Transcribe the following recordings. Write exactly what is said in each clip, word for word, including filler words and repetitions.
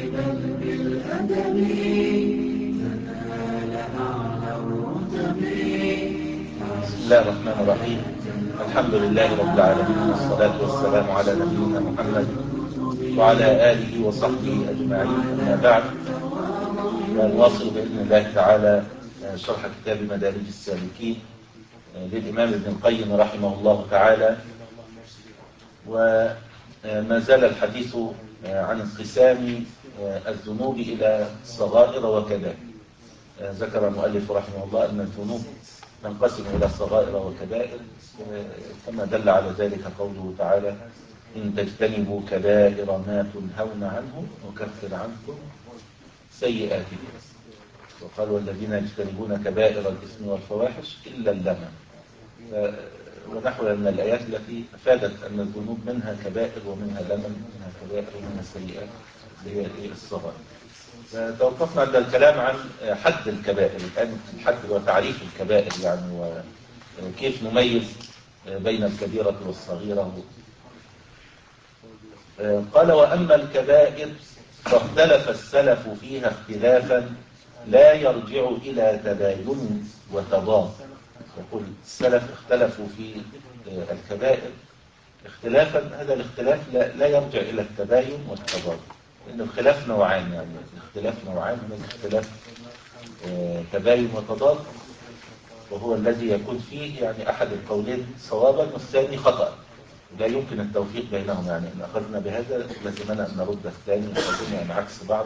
بل بالأدب تنال أعلى الرتب. بسم الله الرحمن الرحيم. الحمد لله رب العالمين، والصلاة والسلام على نبينا محمد وعلى آله وصحبه أجمعين، أما بعد. نواصل بإذن الله تعالى شرح كتاب مدارج السالكين للإمام ابن القيم رحمه الله تعالى، وما زال الحديث عن انقسام الذنوب إلى صغائر وكبائر. ذكر المؤلف رحمه الله أن الذنوب تنقسم إلى صغائر وكبائر، كما دل على ذلك قوله تعالى: إن تجتنبوا كبائر ما تنهون عنه نكفر عنكم سيئاتكم. وقال: والذين يجتنبون كبائر الإثم والفواحش إلا اللمم. ونحو من الآيات التي أفادت أن الذنوب منها كبائر ومنها لمم، منها كبائر ومنها سيئات اللي هي الصغائر. توقفنا عند الكلام عن حد الكبائر، الآن الحد وتعريف الكبائر يعني، وكيف نميز بين الكبيرة والصغيرة. قال: وأما الكبائر فاختلف السلف فيها اختلافا لا يرجع إلى تباين وتضاد. يقول السلف اختلفوا في الكبائر اختلافا، هذا الاختلاف لا يرجع إلى التباين والتضاد، لأن الخلاف نوعان، يعني الاختلاف نوعان، من اختلاف تباين وتضاد، وهو الذي يكون فيه يعني أحد القولين صوابا والثاني خطأ، لا يمكن التوفيق بينهم. يعني إن أخذنا بهذا لازمنا أن نرد الثاني، وأخذنا يعني عكس بعض.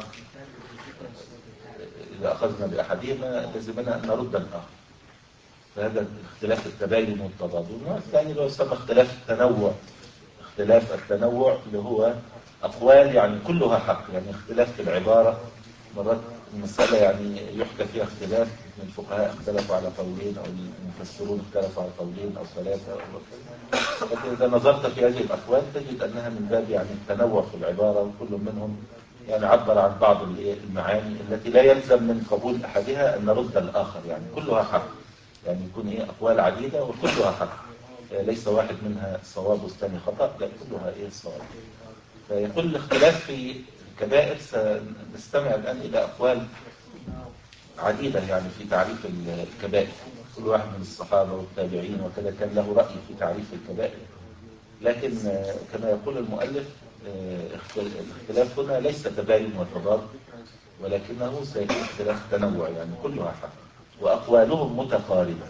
إذا أخذنا بأحدهما لازمنا أن نرد الآخر. فهذا اختلاف التباين والتضاد. والنوع الثاني اللي هو يسمى اختلاف التنوع. اختلاف التنوع اللي هو أقوال يعني كلها حق، يعني اختلاف في العبارة. مرات المسألة يعني يحكى فيها اختلاف، من الفقهاء اختلفوا على قولين، أو المفسرون اختلفوا على قولين أو ثلاثة أو أكثر. لكن إذا نظرت في هذه الأقوال تجد أنها من باب يعني التنوع في العبارة، وكل منهم يعني عبر عن بعض المعاني التي لا يلزم من قبول أحدها أن نرد الآخر، يعني كلها حق، يعني يكون إيه أقوال عديدة وكلها حق، ليس واحد منها صواب والثاني خطأ، لا كلها إيه صواب. فيقول الاختلاف في الكبائر، سنستمع الآن إلى أقوال عديدة يعني في تعريف الكبائر. كل واحد من الصحابة والتابعين وكذا كان له رأي في تعريف الكبائر، لكن كما يقول المؤلف الاختلاف هنا ليس تباين وتضاد، ولكنه سيكون اختلاف تنوع، يعني كلها حق وأقوالهم متقاربة.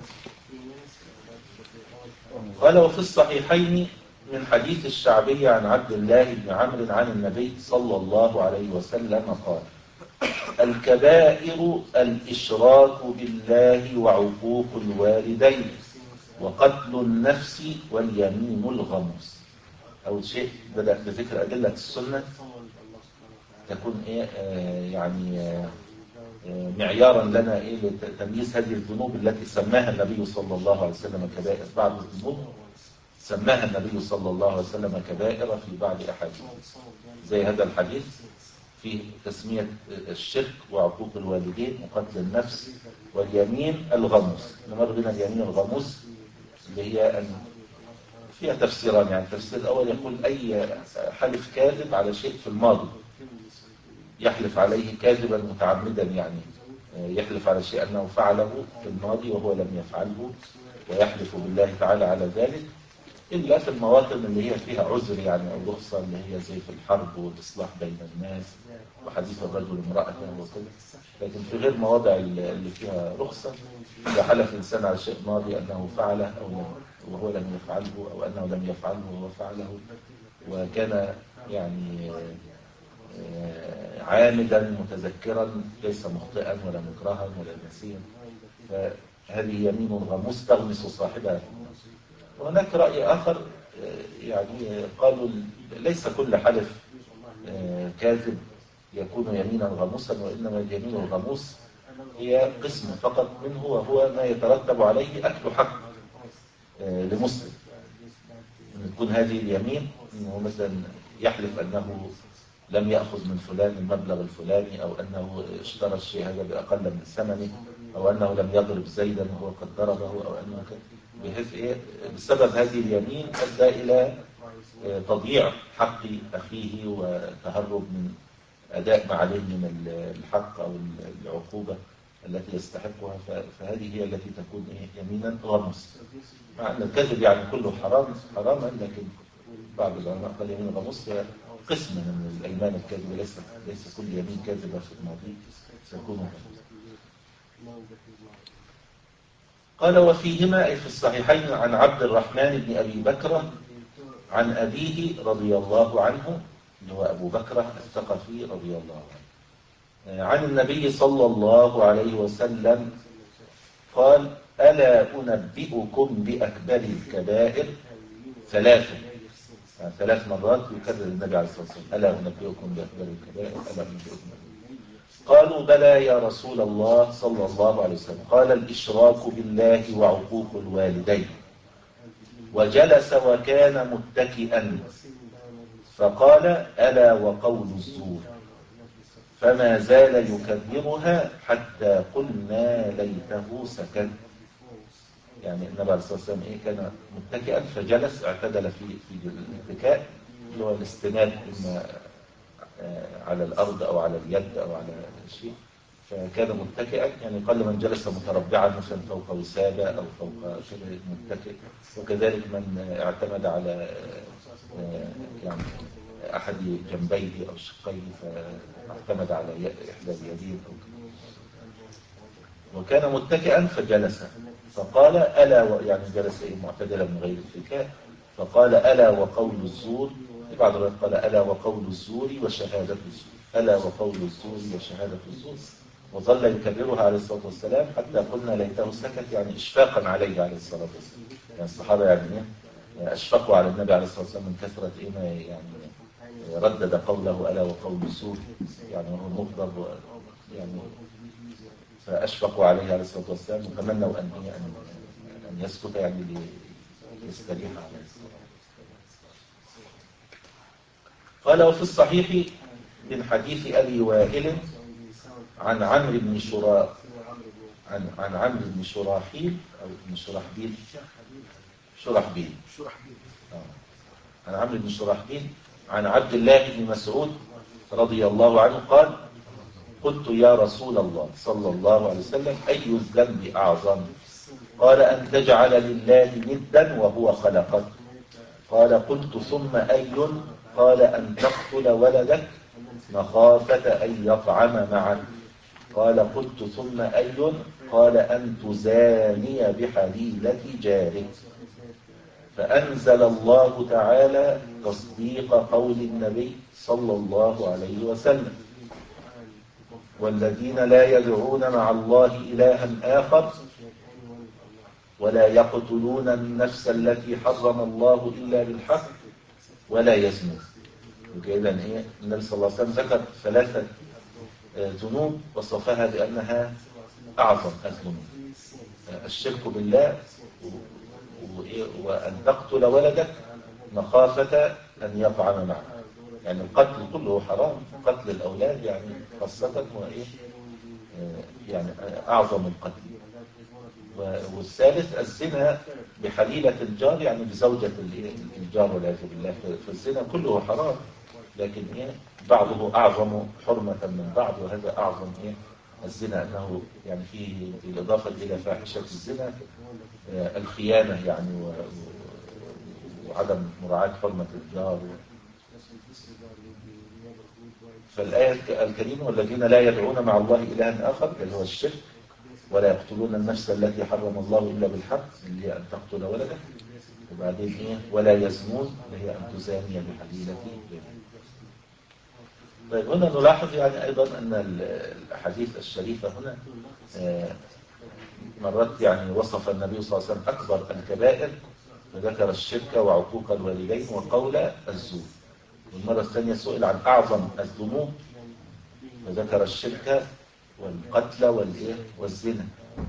قال: وفي الصحيحين من حديث الشعبي عن عبد الله بن عمرو عن النبي صلى الله عليه وسلم قال: الكبائر الإشراك بالله وعقوق الوالدين وقتل النفس واليمين الغموس. أول شيء بدأ بذكر أدلة السنة تكون إيه آه يعني آه معيارا لنا إيه لتمييز هذه الذنوب التي سماها النبي صلى الله عليه وسلم كبائر. بعض الذنوب سماها النبي صلى الله عليه وسلم كبائر في بعض أحاديث، زي هذا الحديث في تسمية الشرك وعقوق الوالدين وقتل النفس واليمين الغموس. نمر بنا اليمين الغموس اللي هي أن فيها تفسيران. يعني التفسير الأول يقول أي حلف كاذب على شيء في الماضي، يحلف عليه كاذبا متعمدا، يعني يحلف على شيء أنه فعله في الماضي وهو لم يفعله، ويحلف بالله تعالى على ذلك، إلا في المواطن اللي هي فيها عذر يعني أو رخصة، اللي هي زي في الحرب والإصلاح بين الناس وحديث الرجل امرأته وكذا. لكن في غير مواضع اللي فيها رخصة، إذا حلف الإنسان على شيء ماضي أنه فعله أو وهو لم يفعله، أو أنه لم يفعله وهو فعله، وكان يعني عامدا متذكرا ليس مخطئا ولا مكرها ولا نسيا، فهذه يمين غموس تغمس صاحبها. وهناك رأي آخر يعني قالوا ليس كل حلف كاذب يكون يمينا غموسا، وإنما اليمين الغموس هي قسم فقط منه، وهو ما يترتب عليه أكل حق لمسلم. أن تكون هذه اليمين أنه مثلا يحلف أنه لم يأخذ من فلان المبلغ الفلاني، أو أنه اشترى الشيء هذا بأقل من ثمنه، أو أنه لم يضرب زيدا وهو قد ضربه، أو أنه بحيث إيه بسبب هذه اليمين أدى إلى تضييع حق أخيه وتهرب من أداء ما عليه من الحق أو العقوبة التي يستحقها، فهذه هي التي تكون إيه يمينا غموس. مع أن الكذب يعني كله حرام حراما، لكن بعض العلماء قال يمين غموس هي قسم من الأيمان الكاذبة، ليس ليس كل يمين كاذبة في الماضي تكون غموس. قال وفيهما أي في الصحيحين عن عبد الرحمن بن أبي بكر عن أبيه رضي الله عنه اللي هو أبو بكر الثقفي رضي الله عنه عن النبي صلى الله عليه وسلم قال ألا أنبئكم بأكبر الكبائر ثلاثة، يعني ثلاث مرات يكرر النبي عليه الصلاة والسلام ألا أنبئكم بأكبر الكبائر ألا أنبئكم. قالوا بلى يا رسول الله صلى الله عليه وسلم. قال الإشراك بالله وعقوق الوالدين. وجلس وكان متكئا فقال ألا وقول الزور، فما زال يكبرها حتى قلنا ليته سكت. يعني النبي عليه الصلاة والسلام إيه كان متكئا فجلس اعتدل في في الاتكاء اللي هو الاستناد إما على الأرض أو على اليد أو على شيء، فكان متكئا يعني قل من جلس متربعا مثلا فوق وسادة أو فوق شيء متكئ، وكذلك من اعتمد على يعني أحد جنبيه أو شقيه فاعتمد على إحدى اليدين أو وكان متكئا فجلس فقال ألا يعني جلس معتدلا من غير اتكاء فقال ألا وقول الزور. في بعض الروايات قال ألا وقول الزور وشهادة الزور، ألا وقول الزور وشهادة الزور، وظل يكررها عليه الصلاة والسلام حتى قلنا ليته سكت، يعني إشفاقا عليه عليه الصلاة والسلام. يعني الصحابة يعني أشفقوا على النبي عليه الصلاة والسلام من كثرة إيه ما يعني ردد قوله ألا وقول الزور، يعني هو مغضب يعني فأشفقوا عليه عليه الصلاة والسلام وتمنوا أن أن أن يسكت يعني ليستريح عليه الصلاة. قال وفي الصحيح من حديث أبي وائل عن عمرو بن شراء عن عن عمرو بن شراحيل أو بن شرحبيل شرحبيل عن عمرو بن شرحبيل عن عبد الله بن مسعود رضي الله عنه قال قلت يا رسول الله صلى الله عليه وسلم أي الذنب أعظم؟ قال أن تجعل لله ندا وهو خلقك. قال قلت ثم أي؟ قال أن تقتل ولدك مخافة أن يطعم معك. قال قلت ثم أي؟ قال أن تزاني بحليلة جارك. فأنزل الله تعالى تصديق قول النبي صلى الله عليه وسلم والذين لا يدعون مع الله إلها آخر ولا يقتلون النفس التي حرم الله إلا بالحق ولا يزنون. وكذا هي النبي صلى الله عليه وسلم ذكر ثلاثة ذنوب وصفها بأنها أعظم الذنوب: الشرك بالله وأن تقتل ولدك مخافة أن يطعم معك. يعني القتل كله حرام، قتل الأولاد يعني خاصة وإيه يعني أعظم القتل. والثالث الزنا بحليلة الجار يعني بزوجة الجار والعياذ بالله. فالزنا كله حرام لكن إيه بعضه أعظم حرمة من بعض، وهذا أعظم إيه الزنا أنه يعني فيه بالإضافة إلى فاحشة الزنا الخيانة يعني وعدم مراعاة حرمة الجار. فالآية الكريمة والذين لا يدعون مع الله إلها آخر اللي هو الشرك ولا يقتلون النفس التي حرم الله إلا بالحق اللي هي أن تقتل ولدك، وبعدين إيه ولا يزنون اللي هي أن تزاني بحليلة. طيب هنا نلاحظ يعني أيضا أن الأحاديث الشريفة هنا مرات يعني وصف النبي صلى الله عليه وسلم أكبر الكبائر فذكر الشرك وعقوق الوالدين وقول الزور، والمرة الثانية سئل عن أعظم الذنوب فذكر الشرك والقتل والإيه والزنا.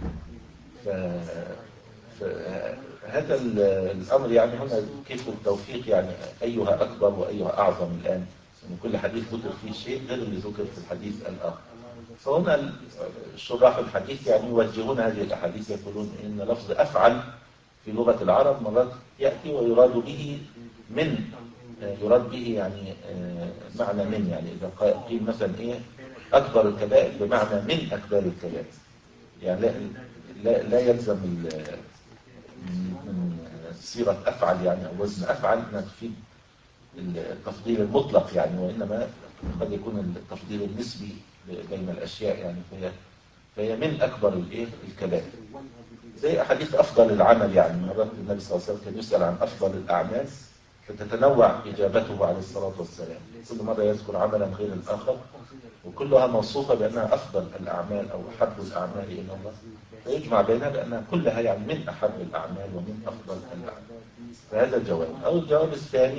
فهذا الأمر يعني هنا كيف التوفيق يعني أيها أكبر وأيها أعظم الآن، يعني كل حديث ذكر فيه شيء غير اللي ذكر في الحديث الآخر. فهنا شراح الحديث يعني يوجهون هذه الأحاديث يقولون إن لفظ أفعل في لغة العرب مرات يأتي ويراد به من يراد به يعني معنى من، يعني إذا قيل مثلا إيه أكبر الكبائر بمعنى من أكبر الكبائر، يعني لا, لا, لا يلزم من صيغة أفعل يعني أو وزن أفعل أنها تفيد التفضيل المطلق يعني، وإنما قد يكون التفضيل النسبي بين الأشياء يعني، فهي, فهي من أكبر الإيه الكبائر. زي أحاديث أفضل العمل يعني، مرات النبي صلى الله عليه وسلم كان يسأل عن أفضل الأعمال فتتنوع إجابته عليه الصلاة والسلام، كل مرة يذكر عملا غير الآخر وكلها موصوفة بأنها أفضل الأعمال أو أحب الأعمال إلى الله، فيجمع بينها بأنها كلها يعني من أحب الأعمال ومن أفضل الأعمال. فهذا الجواب. أو الجواب الثاني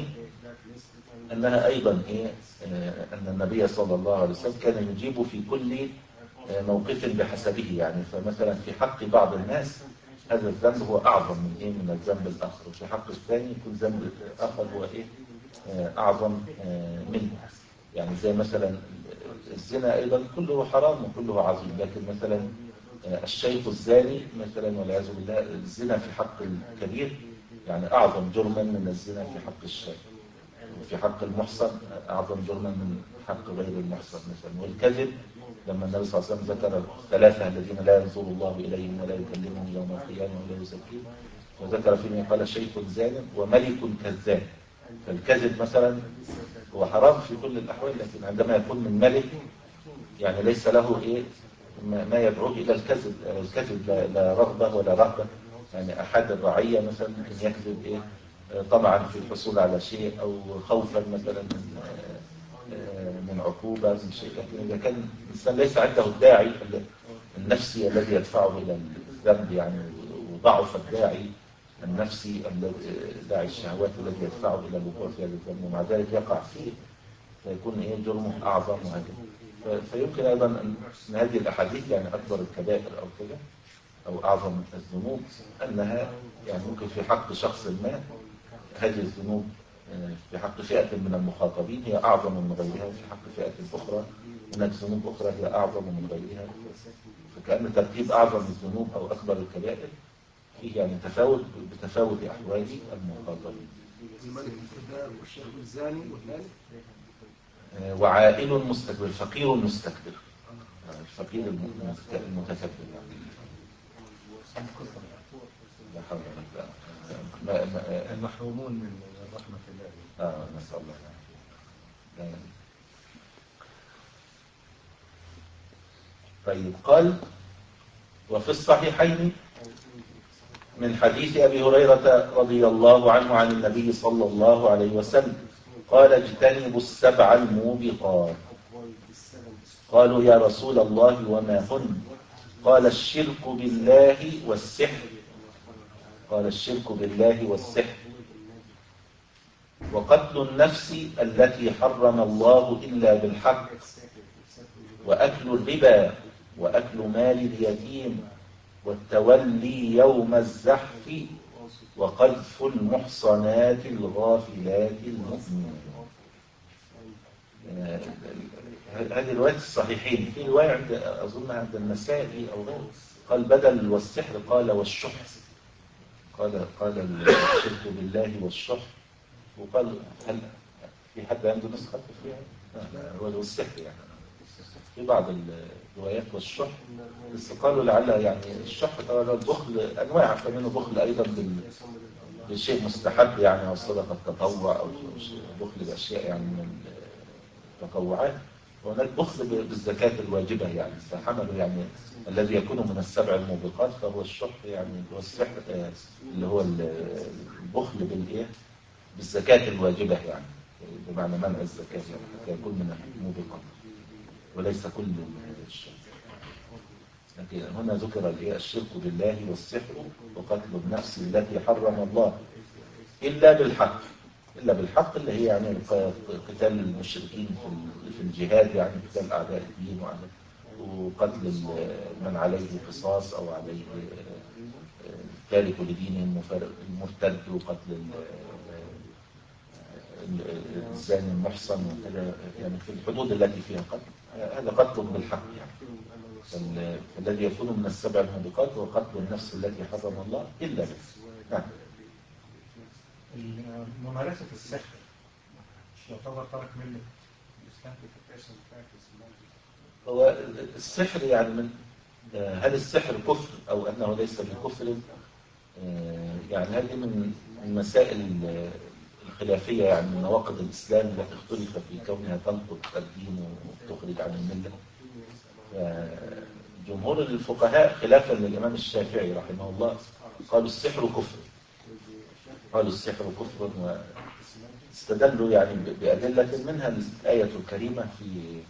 أنها أيضا إيه أن النبي صلى الله عليه وسلم كان يجيب في كل موقف بحسبه يعني، فمثلا في حق بعض الناس هذا الذنب هو أعظم من إيه من الذنب الآخر، وفي حق الثاني يكون ذنب الآخر هو إيه أعظم منه، يعني زي مثلا الزنا أيضا كله حرام وكله عظيم، لكن مثلا الشيخ الزاني مثلا والعياذ بالله الزنا في حق الكبير يعني أعظم جرما من الزنا في حق الشيخ، وفي حق المحصن أعظم جرما من حق غير المحصن مثلا. والكذب لما النبي صلى الله عليه وسلم ذكر الثلاثة الذين لا ينظر الله إليهم ولا يكلمهم يوم القيامة ولا يزكيهم، وذكر فيما قال شيخ زان وملك كذاب، فالكذب مثلا هو حرام في كل الأحوال، لكن عندما يكون من ملك يعني ليس له إيه ما يدعوه إلى الكذب، الكذب لا رغبة ولا رهبة، يعني أحد الرعية مثلا ممكن يكذب إيه طبعا في الحصول على شيء أو خوفا مثلا من من عقوبة من شيء، لكن إذا كان الإنسان ليس عنده الداعي النفسي الذي يدفعه إلى الذنب يعني، وضعف الداعي النفسي داعي الشهوات الذي يدفعه إلى الوقوع في هذا الذنب ومع ذلك يقع فيه، فيكون إيه جرمه أعظم وهكذا. فيمكن أيضا أن هذه الأحاديث يعني أكبر الكبائر أو كذا أو أعظم الذنوب أنها يعني ممكن في حق شخص ما هذه الذنوب في حق فئة من المخاطبين هي أعظم من غيرها، وفي حق فئة أخرى هناك ذنوب أخرى هي أعظم من غيرها، فكأن ترتيب أعظم الذنوب أو أكبر الكبائر فيه يعني تفاوت بتفاوت أحوال المخاطبين. الملك الكذاب والشيخ الزاني والثالث وعائل مستكبر، فقير مستكبر، الفقير المتكبر لا حول ولا قوة. المحرومون من رحمة الله. اه نسأل الله. طيب قال وفي الصحيحين من حديث أبي هريرة رضي الله عنه عن النبي صلى الله عليه وسلم قال اجتنبوا السبع الموبقات. قالوا يا رسول الله وما هن؟ قال الشرك بالله والسحر قال الشرك بالله والسحر وقتل النفس التي حرم الله إلا بالحق وأكل الربا وأكل مال اليتيم والتولي يوم الزحف وقذف المحصنات الغافلات المؤمنات. هذه رواية الصحيحين. في رواية عند أظن عند النسائي أو غيره قال بدل والسحر قال والشح، قال قال الشرك بالله والشح، وقال هل في حد عنده نسخة فيها؟ هو والسحر يعني في بعض الروايات والشح، بس قالوا لعل يعني الشح طبعا البخل أنواع، فمنه بخل أيضا بالشيء مستحب يعني أو صدقة تطوع أو بخل بأشياء يعني من التطوعات، وهناك بخل بالزكاة الواجبة يعني، فحملوا يعني الذي يكون من السبع الموبقات فهو الشح يعني هو السحر اللي هو البخل بالإيه بالزكاة الواجبة يعني بمعنى منع الزكاة يعني حتى يكون من الموبقات وليس كل الشرك. لكن هنا ذكر الشرك بالله والسحر وقتل النفس التي حرم الله إلا بالحق، إلا بالحق اللي هي يعني قتال المشركين في الجهاد يعني قتال أعداء الدين وقتل من عليه قصاص أو عليه تارك لدينه المرتد وقتل الزاني المحصن وكذا يعني في الحدود التي فيها قتل، هذا قتل بالحق يعني. فالذي يكون من السبع الموبقات هو قتل النفس التي حرم الله إلا به. نعم. ممارسة السحر يعتبر ترك ملة. هو السحر يعني من هل السحر كفر أو أنه ليس بكفر؟ يعني هذه من المسائل الخلافية، يعني من نواقض الإسلام التي اختلف في كونها تنقض الدين وتخرج عن الملة. جمهور الفقهاء خلافا للإمام الشافعي رحمه الله قالوا السحر كفر، قالوا السحر كفر، واستدلوا يعني بأدلة منها الآية الكريمة في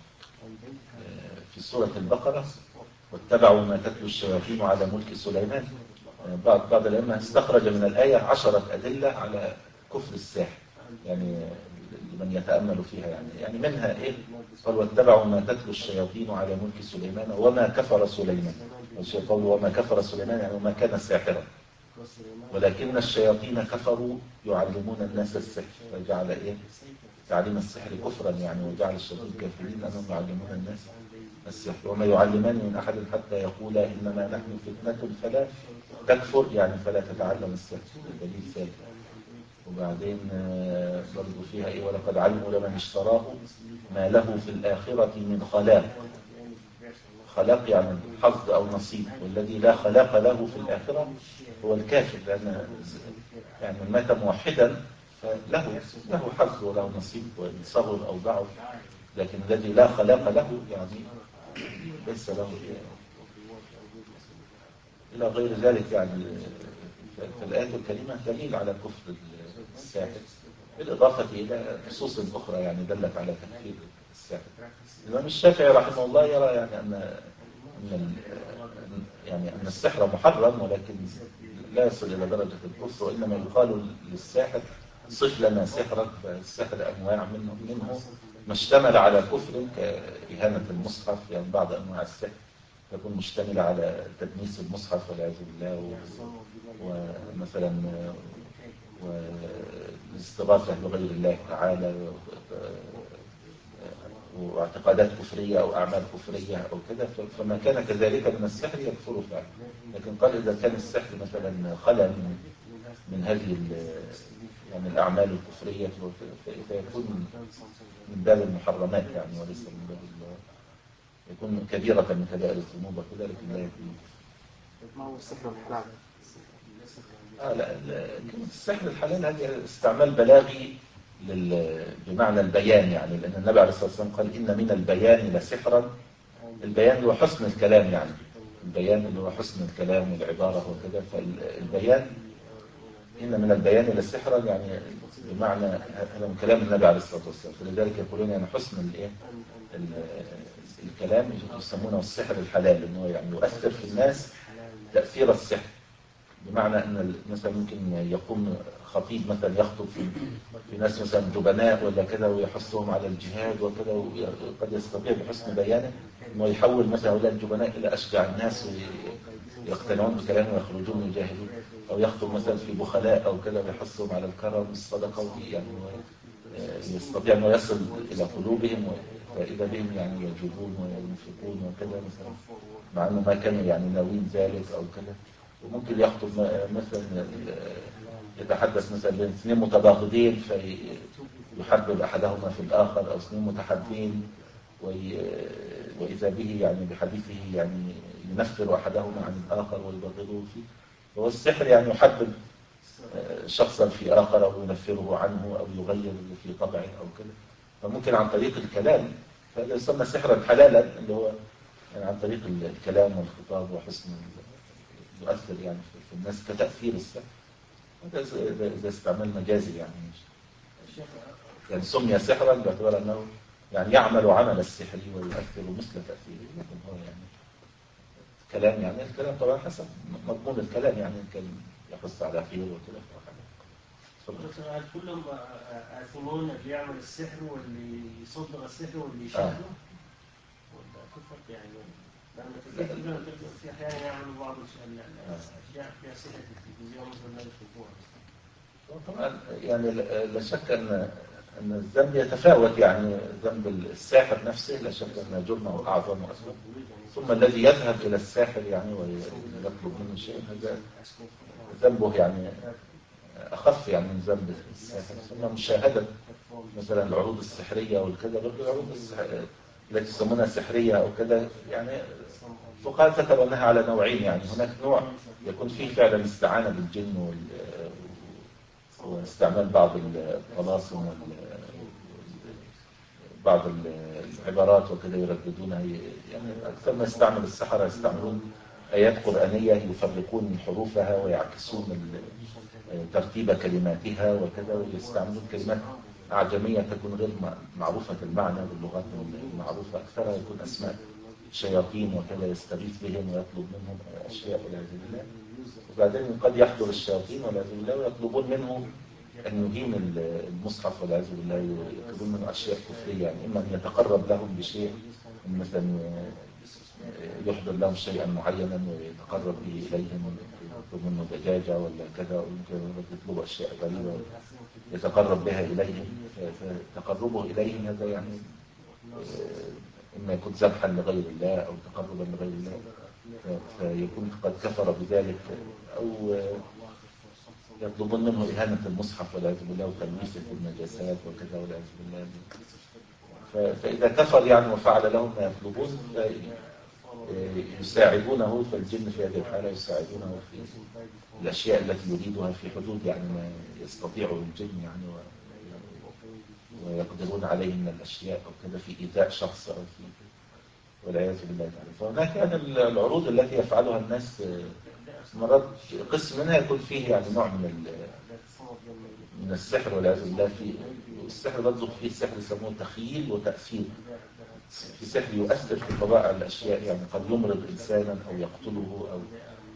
في سورة البقرة: واتبعوا ما تتلو الشياطين على ملك سليمان. بعض بعض الأئمة استخرج من الآية عشرة أدلة على كفر الساحر، يعني لمن يتأمل فيها، يعني يعني منها إيه؟ قال واتبعوا ما تتلو الشياطين على ملك سليمان وما كفر سليمان. قال وما كفر سليمان يعني وما كان ساحرا، ولكن الشياطين كفروا يعلمون الناس السحر، فجعل إيه؟ تعليم السحر كفرا يعني، وجعل الشياطين كافرين أنهم يعلمون الناس السحر. وما يعلمان من أحد حتى يقولا إنما نحن فتنة فلا تكفر، يعني فلا تتعلم السحر، دليل ثالث. وبعدين برضو فيها إيه؟ ولقد علموا لمن اشتراه ما له في الآخرة من خلاق. خلاق يعني حظ أو نصيب، والذي لا خلاق له في الآخرة هو الكافر، لأن يعني من مات موحدا فله له حظ وله نصيب وإن صغر أو ضعف، لكن الذي لا خلاق له يعني ليس له إلى غير ذلك. يعني فالآية الكريمة دليل على كفر الساحر، بالإضافة إلى نصوص أخرى يعني دلت على تكفير الساحر. الإمام الشافعي رحمه الله يرى يعني أن أن يعني أن السحر محرم، ولكن لا يصل إلى درجة الكفر، وإنما يقال للساحر صف لنا سحرك، فالسحر أنواع منه منه ما اشتمل على كفر كإهانة المصحف، يعني بعض أنواع السحر تكون مشتملة على تدنيس المصحف والعياذ بالله، ومثلا والاستغاثة بغير الله تعالى، واعتقادات كفرية أو أعمال كفرية أو كذا، فما كان كذلك من السحر يكفر فعلا. لكن قال إذا كان السحر مثلا خلى من من هذه يعني الأعمال الكفرية فيكون من باب المحرمات يعني، وليس من باب يكون كبيرة من كبائر الذنوب وكذا، لكن لا يكون. ما هو السحر الحلال؟ آه لا كلمة السحر الحلال هذه استعمال بلاغي لل... بمعنى البيان، يعني لأن النبي عليه الصلاة والسلام قال إن من البيان لسحرا. البيان هو حسن الكلام، يعني البيان اللي هو حسن الكلام والعبارة وكذا، فالبيان إن من البيان لسحرا يعني بمعنى هذا من كلام النبي عليه الصلاة والسلام، فلذلك يقولون يعني حسن الإيه الكلام يسمونه السحر الحلال، إنه يعني يؤثر في الناس تأثير السحر، بمعنى أن مثلا ممكن يقوم خطيب مثلا يخطب في, في ناس مثلا جبناء ولا كذا ويحثهم على الجهاد وكذا، وقد يستطيع بحسن بيانه أنه يحول مثلا هؤلاء الجبناء إلى أشجع الناس ويقتنعون بكلامه ويخرجون يجاهدون، أو يخطب مثلا في بخلاء أو كذا ويحثهم على الكرم والصدقة، يعني يستطيع أنه يصل إلى قلوبهم، فإذا بهم يعني يجوبون وينفقون وكذا مثلا، مع أنه ما كانوا يعني ناويين ذلك أو كذا. وممكن يخطب مثلا يتحدث مثلا بين اثنين متباغضين فيحبب أحدهما في الآخر، أو اثنين متحابين وإذا به يعني بحديثه يعني ينفر أحدهما عن الآخر ويبغضه فيه. فهو السحر يعني يحبب شخصا في آخر أو ينفره عنه أو يغير في طبعه أو كذا، فممكن عن طريق الكلام، فهذا يسمى سحرا حلالا، اللي هو يعني عن طريق الكلام والخطاب وحسن يؤثر يعني في الناس كتأثير السحر. هذا إذا استعمال مجازي يعني يعني سمي سحرا باعتبار أنه يعني يعمل عمل السحر ويؤثر مثل تأثيره، لكن هو يعني كلام، يعني الكلام طبعا حسب مضمون الكلام، يعني كان يحث على خير وكذا. هل كلهم آثمون اللي يعمل السحر واللي يصدق السحر واللي يشاهده؟ ولا كفر يعني؟ لأن في أحيانا يعملوا بعض الأشياء فيها سحر في التلفزيون مثل ما يشوفوها. طبعا يعني لا شك أن أن الذنب يتفاوت، يعني ذنب الساحر نفسه لا شك أن جرمه أعظم وأسوأ، ثم الذي يذهب إلى الساحر يعني ويطلب منه شيء هذا ذنبه يعني أخف يعني من ذنب الساحر. ثم مشاهدة مثلا العروض السحرية والكذا، برضه العروض السحرية التي يسمونها سحرية أو كذا، يعني فقهاء ذكروا أنها على نوعين. يعني هناك نوع يكون فيه فعلا استعانة بالجن وال- واستعمال بعض الطلاسم وال- بعض العبارات وكذا يرددونها، يعني أكثر ما يستعمل السحرة يستعملون آيات قرآنية يفرقون حروفها ويعكسون ال- ترتيب كلماتها وكذا، ويستعملون كلمات أعجمية تكون غير معروفة المعنى باللغات المعروفة، أكثرها يكون أسماء شياطين وكذا يستغيث بهم ويطلب منهم أشياء والعياذ بالله. وبعدين قد يحضر الشياطين والعياذ بالله ويطلبون منه أن يهين المصحف والعياذ بالله، يطلبون منه أشياء كفرية، يعني إما أن يتقرب لهم بشيء، مثلا يحضر لهم شيئا معينا ويتقرب به إليهم، يطلب منه دجاجة ولا كذا، ويمكن يطلب أشياء غريبة يتقرب بها إليهم. فتقربه إليهم هذا يعني إما يكون ذبحا لغير الله أو تقربا لغير الله، فيكون قد كفر بذلك، أو يطلبون منه إهانة المصحف والعياذ بالله وتلويثه بالنجاسات وكذا والعياذ بالله. فإذا كفر يعني وفعل لهم ما يطلبون يساعدونه، فالجن في هذه الحالة يساعدونه في الأشياء التي يريدها في حدود يعني ما يستطيعه الجن، يعني ويقدرون عليه من الأشياء أو كذا في إيذاء شخص أو في والعياذ بالله تعالى. فهناك يعني العروض التي يفعلها الناس مرات قسم منها يكون فيه يعني نوع من من السحر والعياذ بالله. في السحر برضه فيه سحر يسموه تخييل وتأثير. في سحر يؤثر في طبائع الأشياء، يعني قد يمرض إنسانا أو يقتله أو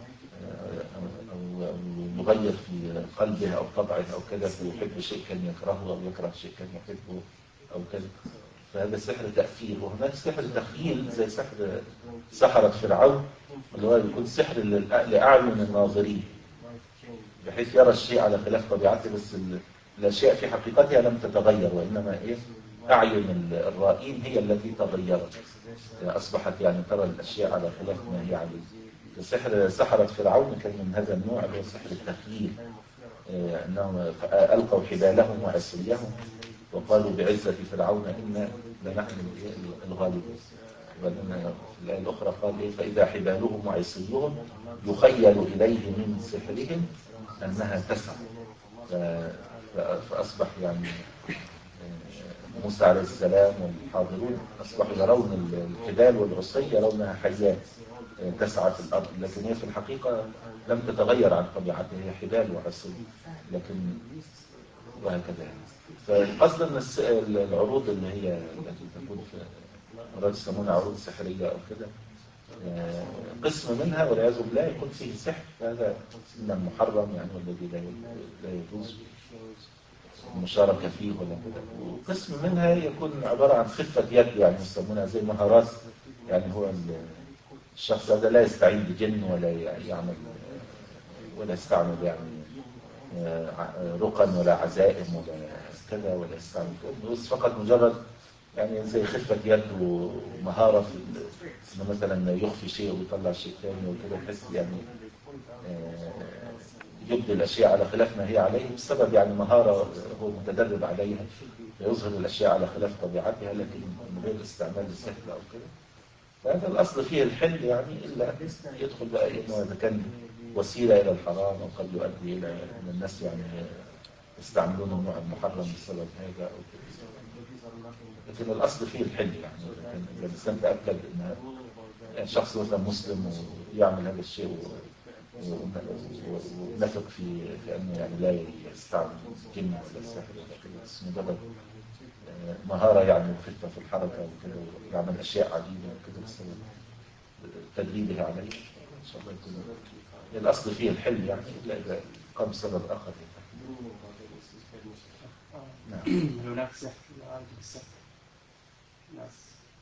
أو يغير في قلبه أو طبعه أو كذا، فيحب شيء كان يكرهه أو يكره شيء كان يحبه أو كذا، فهذا سحر تأثير. وهناك سحر تخييل زي سحر سحرة فرعون، اللي هو يكون سحر لأعين الناظرين بحيث يرى الشيء على خلاف طبيعته، بس الأشياء في حقيقتها لم تتغير، وإنما إيه أعين الرائين هي التي تغيرت، أصبحت يعني ترى الأشياء على خلاف ما هي عليه. سحر سحرة فرعون كان من هذا النوع اللي هو سحر التخييل، أنهم ألقوا حبالهم وعصيهم وقالوا بعزة فرعون إنا لنحن الغالبون. وبعدين في الآية الأخرى قال إيه فإذا حبالهم وعصيهم يخيل إليه من سحرهم أنها تسعى. فأصبح يعني موسى عليه السلام والحاضرون أصبحوا يرون الحبال والعصي يرونها حيات تسعى في الأرض، لكن هي في الحقيقة لم تتغير عن طبيعتها، هي حبال وعصي، لكن وهكذا. فالقصد أن العروض اللي هي التي تكون في مرات يسمونها عروض سحرية أو كده قسم منها والعياذ بالله يكون فيه سحر، هذا من المحرم يعني والذي لا يجوز المشاركة فيه ولا كده. وقسم منها يكون عبارة عن خفة يد، يعني يسمونها زي مهارات، يعني هو الشخص هذا لا يستعين بجن ولا يعمل ولا يستعمل يعني رقا ولا عزائم ولا كذا ولا يستعمل، بس فقط مجرد يعني زي خفة يد ومهارة في إنه مثلا يخفي شيء ويطلع شيء ثاني وكذا، بحيث يعني يبدي الأشياء على خلاف ما هي عليه بسبب يعني مهارة هو متدرب عليها، يظهر الأشياء على خلاف طبيعتها لكن من غير استعمال السحر أو كده. فهذا الأصل فيه الحل يعني، إلا يدخل بقى إنه إذا كان وسيلة إلى الحرام أو قد يؤدي إلى أن الناس يعني يستعملون النوع المحرم بسبب هذا أو كده. لكن الأصل فيه الحل يعني، إذا الإنسان تأكد أن شخص مثلا مسلم ويعمل هذا الشيء ونثق في في أنه يعني لا يستعمل جن ولا سحر ولا كده، بس مجرد مهارة يعني وخفة في الحركة وكده، ويعمل أشياء عجيبة وكده بسبب تدريبها عليه، إن شاء الله يكون الأصل فيه الحل يعني، إلا إذا قام سبب آخر. نعم. هناك سحر يعالج بالسحر ناس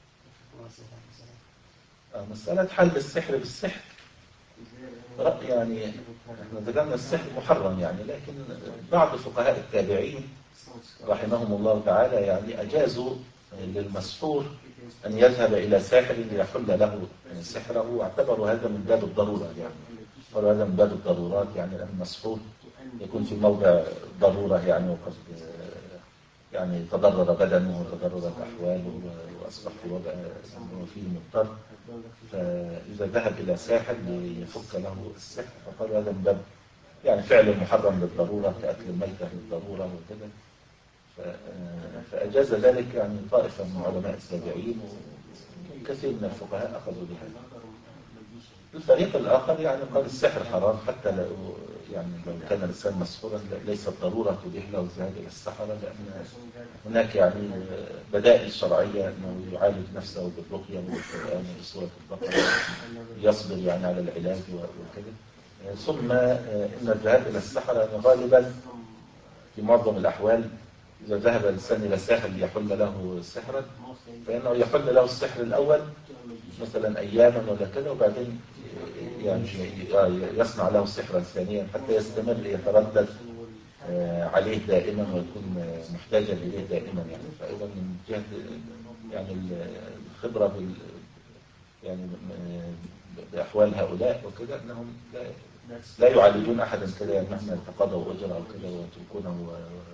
مسألة حل السحر بالسحر يعني احنا ذكرنا السحر محرم يعني، لكن بعض فقهاء التابعين رحمهم الله تعالى يعني أجازوا للمسحور أن يذهب إلى ساحر ليحل له سحره، واعتبروا هذا من باب الضرورة يعني، قالوا هذا من باب الضرورات يعني، لأن المسحور يكون في موضع ضرورة يعني، وقد يعني تضرر بدنه وتضررت أحواله وأصبح في وضع أنه فيه مضطر، فإذا ذهب إلى ساحر ليفك له السحر فقال هذا من باب يعني فعل محرم للضرورة كأكل الميتة للضرورة وكذا. فأجاز ذلك يعني طائفة من علماء التابعين وكثير من الفقهاء أخذوا بهذا. الفريق الآخر يعني قال السحر حرام حتى لو يعني لو كان الإنسان مسحورا ليست ضرورة تبيح له الذهاب إلى السحرة، لأن هناك يعني بدائل شرعية أنه يعالج نفسه بالرقية والقرآن وسورة البقرة يصبر يعني على العلاج وكذا. ثم إن الذهاب إلى السحرة يعني غالبا في معظم الأحوال إذا ذهب الإنسان إلى ساحر ليحل له سحرا فإنه يحل له السحر الأول مثلا أياما ولا كذا، وبعدين يعني يصنع له سحرا ثانيا حتى يستمر يتردد عليه دائما ويكون محتاجا إليه دائما. يعني فأيضا من جهة يعني الخبرة بال يعني بأحوال هؤلاء وكذا أنهم لا, لا يعالجون أحدا كذا يعني مهما تقاضوا أجر أو كذا ويتركونه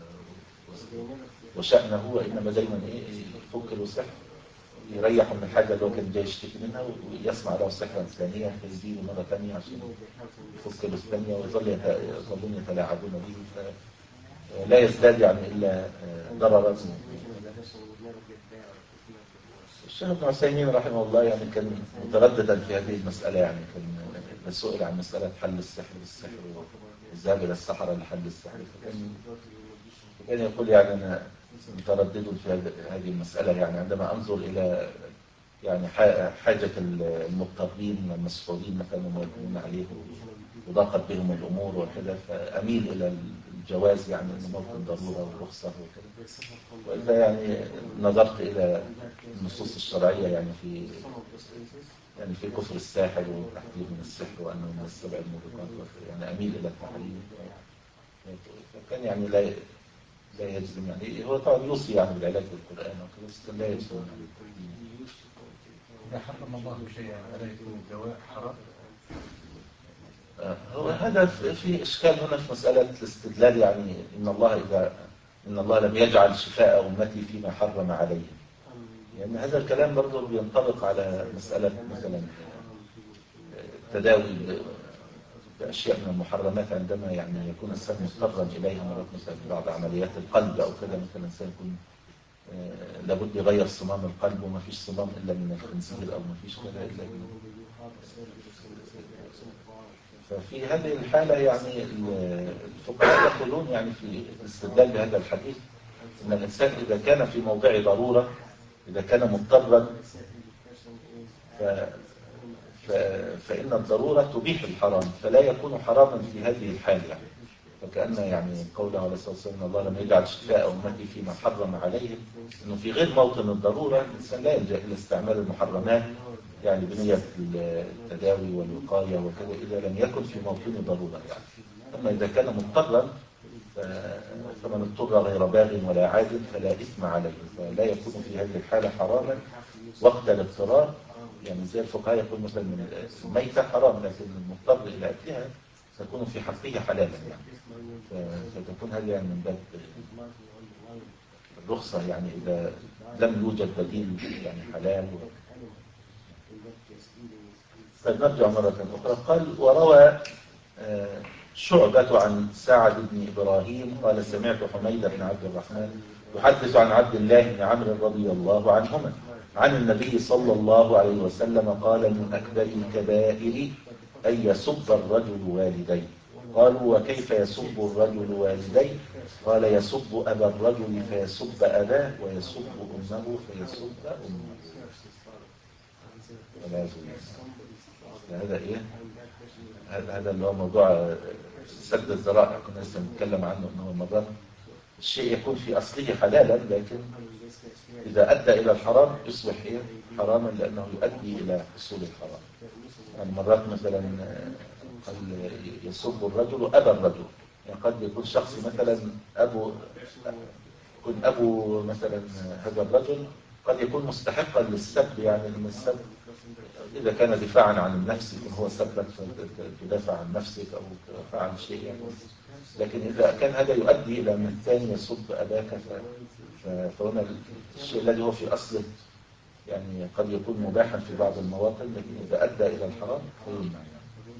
وشأنه، وإنما دايما إيه يفك له سحر يريح من الحاجة اللي هو كان جاي يشتكي منها ويصنع له سحرا ثانية فيجيله مرة ثانية عشان يفك له الثانية ويظل يظلون يتلاعبون به فلا يزداد يعني إلا ضررا. الشيخ ابن عثيمين رحمه الله يعني كان مترددا في هذه المسألة، يعني كان سئل عن مسألة حل السحر بالسحر والذهاب إلى السحرة لحل السحر، فكان كان يقول يعني أنا متردد في هذه المسألة، يعني عندما أنظر إلى يعني حاجة المضطرين المسحورين مثلا ويكونون عليه وضاقت بهم الأمور وكذا فأميل إلى الجواز يعني أنه ممكن ضرورة ورخصة وكذا. وإذا يعني نظرت إلى النصوص الشرعية يعني في يعني في كفر الساحر والتحذير من السحر وأنه من السبع الموبقات يعني أميل إلى التحريم، فكان يعني لا لا يجزم يعني هو طبعا يوصي يعني بالعلاج بالقرآن وكذا بس لا يجزم يعني التحريم. إذا حرم الله شيئا ألا يكون الدواء حرام؟ هو هذا في إشكال هنا في مسألة الاستدلال، يعني إن الله إذا إن الله لم يجعل شفاء أمتي فيما حرم عليهم، يعني هذا الكلام برضه بينطبق على مسألة مثلا التداوي بأشياء من المحرمات عندما يعني يكون الإنسان مضطرا إليها، مرات مثلا في بعض عمليات القلب أو كذا مثلا الإنسان يكون لابد يغير صمام القلب وما فيش صمام إلا من الخنزير أو ما فيش كذا إلا من. ففي هذه الحالة يعني الفقهاء يقولون يعني في الاستدلال بهذا الحديث أن الإنسان إذا كان في موضع ضرورة إذا كان مضطرا ف... ف... فإن الضرورة تبيح الحرام فلا يكون حراما في هذه الحالة، يعني فكأن يعني قوله عليه الصلاة والسلام الله لم يجعل شفاء أمتي فيما حرم عليهم، إنه في غير موطن الضرورة الإنسان لا يلجأ إلى استعمال المحرمات يعني بنية التداوي والوقاية وكذا إذا لم يكن في موطن ضرورة يعني. أما إذا كان مضطرا فمن اضطر غير باغ ولا عاد فلا إثم عليه، فلا يكون في هذه الحالة حراما وقت الاضطرار، يعني زي الفقهاء يقول مثلا من الميتة حرام لكن المضطر إلى أكلها تكون في حقه حلالا، يعني فتكون هذه يعني من باب الرخصة يعني إذا لم يوجد بديل يعني حلال. فنرجع مرة أخرى. قال وروى شعبة عن سعد بن إبراهيم قال سمعت حميد بن عبد الرحمن يحدث عن عبد الله بن عمرو رضي الله عنهما عن النبي صلى الله عليه وسلم قال من أكبر الكبائر أن يسب الرجل والديه. قالوا وكيف يسب الرجل والديه؟ قال يسب أبا الرجل فيسب أباه ويسب أمه فيسب أمه. هذا إيه؟ هذا اللي هو موضوع سد الذرائع كنا لسه نتكلم عنه انه مرات الشيء يكون في اصله حلالا لكن اذا ادى الى الحرام يصبح ايه حراما لانه يؤدي الى حصول الحرام. يعني مرات مثلا قد يسب الرجل ابا الرجل، يعني قد يكون شخص مثلا ابو يكون ابو مثلا هذا الرجل قد يكون مستحقا للسب، يعني من السب إذا كان دفاعا عن النفس يكون هو سبب تدافع عن نفسك أو تدافع عن شيء يعني. لكن إذا كان هذا يؤدي إلى أن الثاني يصب أباك فهنا الشيء الذي هو في أصله يعني قد يكون مباحا في بعض المواطن، لكن إذا أدى إلى الحرام فيمنع يعني.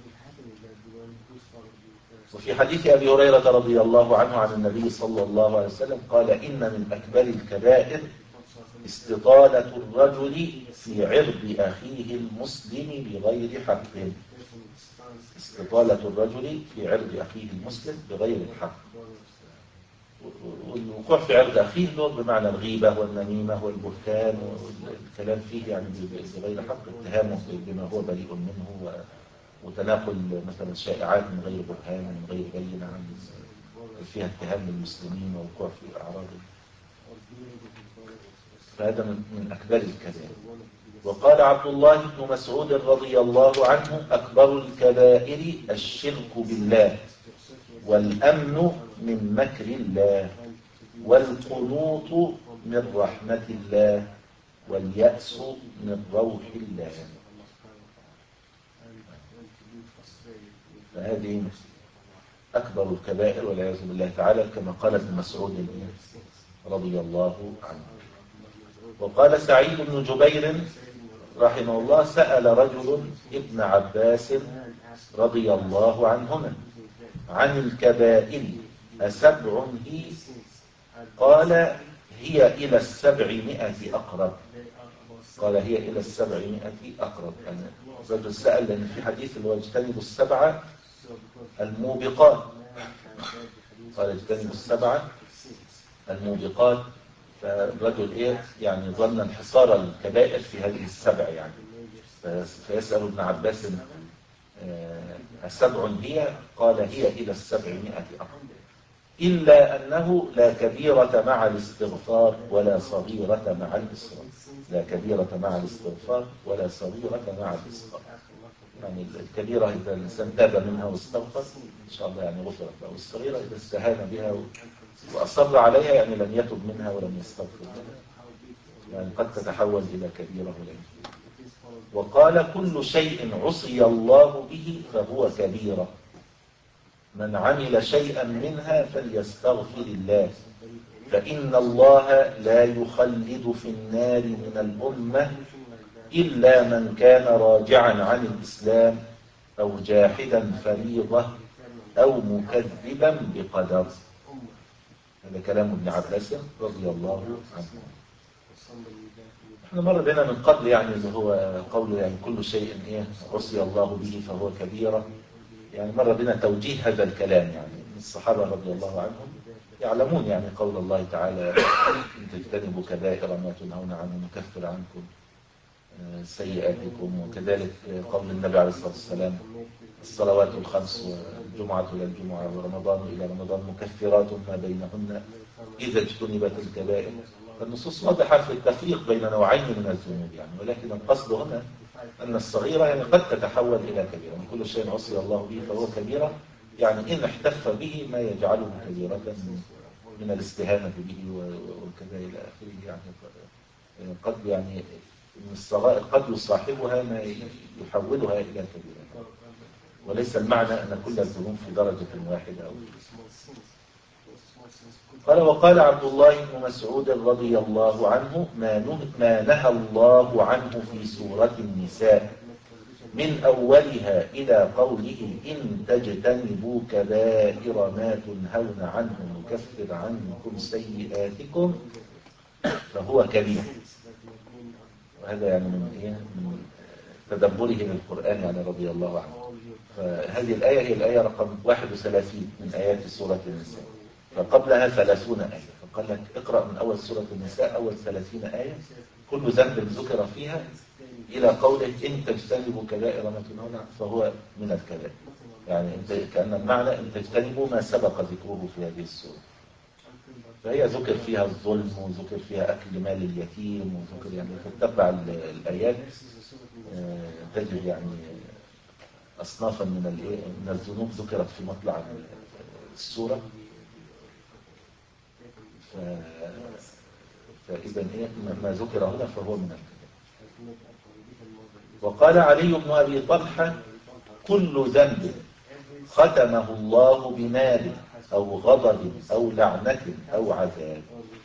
وفي حديث أبي هريرة رضي الله عنه عن النبي صلى الله عليه وسلم قال: إن من أكبر الكبائر استطالة الرجل في عرض أخيه المسلم بغير حق. استطالة الرجل في عرض أخيه المسلم بغير الحق. والوقوع في عرض أخيه له بمعنى الغيبة والنميمة والبهتان والكلام فيه يعني بغير حق، اتهامه بما هو بريء منه، وتناقل مثلا شائعات من غير برهان من غير بينة عن فيها اتهام للمسلمين ووقوع في أعراضهم. فهذا من أكبر الكبائر. وقال عبد الله بن مسعود رضي الله عنه: أكبر الكبائر الشرك بالله، والأمن من مكر الله، والقنوط من رحمة الله، واليأس من روح الله. فهذه أكبر الكبائر والعياذ بالله تعالى، كما قال ابن مسعود رضي الله عنه. وقال سعيد بن جبير رحمه الله: سأل رجل ابن عباس رضي الله عنهما عن الكبائر: أسبع هي؟ قال: هي إلى السبعمائة أقرب. قال: هي إلى السبعمائة أقرب. يعني الرجل سأل لأن في حديث اللي هو اجتنبوا السبعة الموبقات. قال: اجتنبوا السبعة الموبقات. فالرجل إيه يعني ظن انحصار الكبائر في هذه السبع يعني. فيسأل ابن عباس: السبع هي؟ قال: هي إلى السبعمائة أقرب، إلا أنه لا كبيرة مع الاستغفار ولا صغيرة مع الإصرار. لا كبيرة مع الاستغفار ولا صغيرة مع الإصرار. يعني الكبيرة إذا الإنسان تاب منها واستغفر إن شاء الله يعني غفرت له، والصغيرة إذا استهان بها وأصر عليها يعني لم يتب منها ولم يستغفر منها يعني قد تتحول إلى كبيرة ولا يتب. وقال: كل شيء عصي الله به فهو كبيرة، من عمل شيئا منها فليستغفر الله، فإن الله لا يخلد في النار من الأمة إلا من كان راجعا عن الإسلام أو جاحدا فريضة أو مكذبا بقدر. هذا كلام ابن عباس رضي الله عنه. احنا مر بنا من قبل يعني اللي هو قوله يعني كل شيء ايه عصي الله به فهو كبيرة. يعني مر بنا توجيه هذا الكلام يعني الصحابة رضي الله عنهم يعلمون يعني قول الله تعالى: إن تجتنبوا كبائر ما تنهون عنه نكفر عنكم سيئاتكم. وكذلك قول النبي عليه الصلاة والسلام: الصلوات الخمس والجمعة إلى الجمعة ورمضان إلى رمضان مكفرات ما بينهن إذا اجتنبت الكبائر. فالنصوص واضحة في التفريق بين نوعين من الذنوب يعني، ولكن القصد هنا أن الصغيرة يعني قد تتحول إلى كبيرة. يعني كل شيء عصي الله به فهو كبيرة، يعني إن احتف به ما يجعله كبيرة من الاستهانة به وكذا إلى آخره. يعني قد يعني من الصغائر قد يصاحبها ما يحولها إلى كبيرة، وليس المعنى أن كل الذنوب في درجة واحدة. قال: وقال عبد الله بن مسعود رضي الله عنه: ما ما نهى الله عنه في سورة النساء من أولها إلى قوله: إن تجتنبوا كبائر ما تنهون عنه نكفر عنكم سيئاتكم فهو كبير. وهذا يعني من إيه من تدبره للقرآن يعني رضي الله عنه. فهذه الآية هي الآية رقم واحد وثلاثين من آيات سورة النساء، فقبلها ثلاثون آية. فقال لك اقرأ من أول سورة النساء أول ثلاثين آية كل ذنب ذكر فيها إلى قوله: إن تجتنبوا كبائر ما تنهون عنه فهو من الكبائر. يعني كأن المعنى إن تجتنبوا ما سبق ذكره في هذه السورة. فهي ذكر فيها الظلم وذكر فيها أكل مال اليتيم وذكر يعني تتبع الآيات تجد يعني أصنافا من من الذنوب ذكرت في مطلع السورة. فإذا إيه ما ذكر هنا فهو من الكبائر. وقال علي بن أبي طلحة كل ذنب ختمه الله بنار أو غضب أو لعنة أو عذاب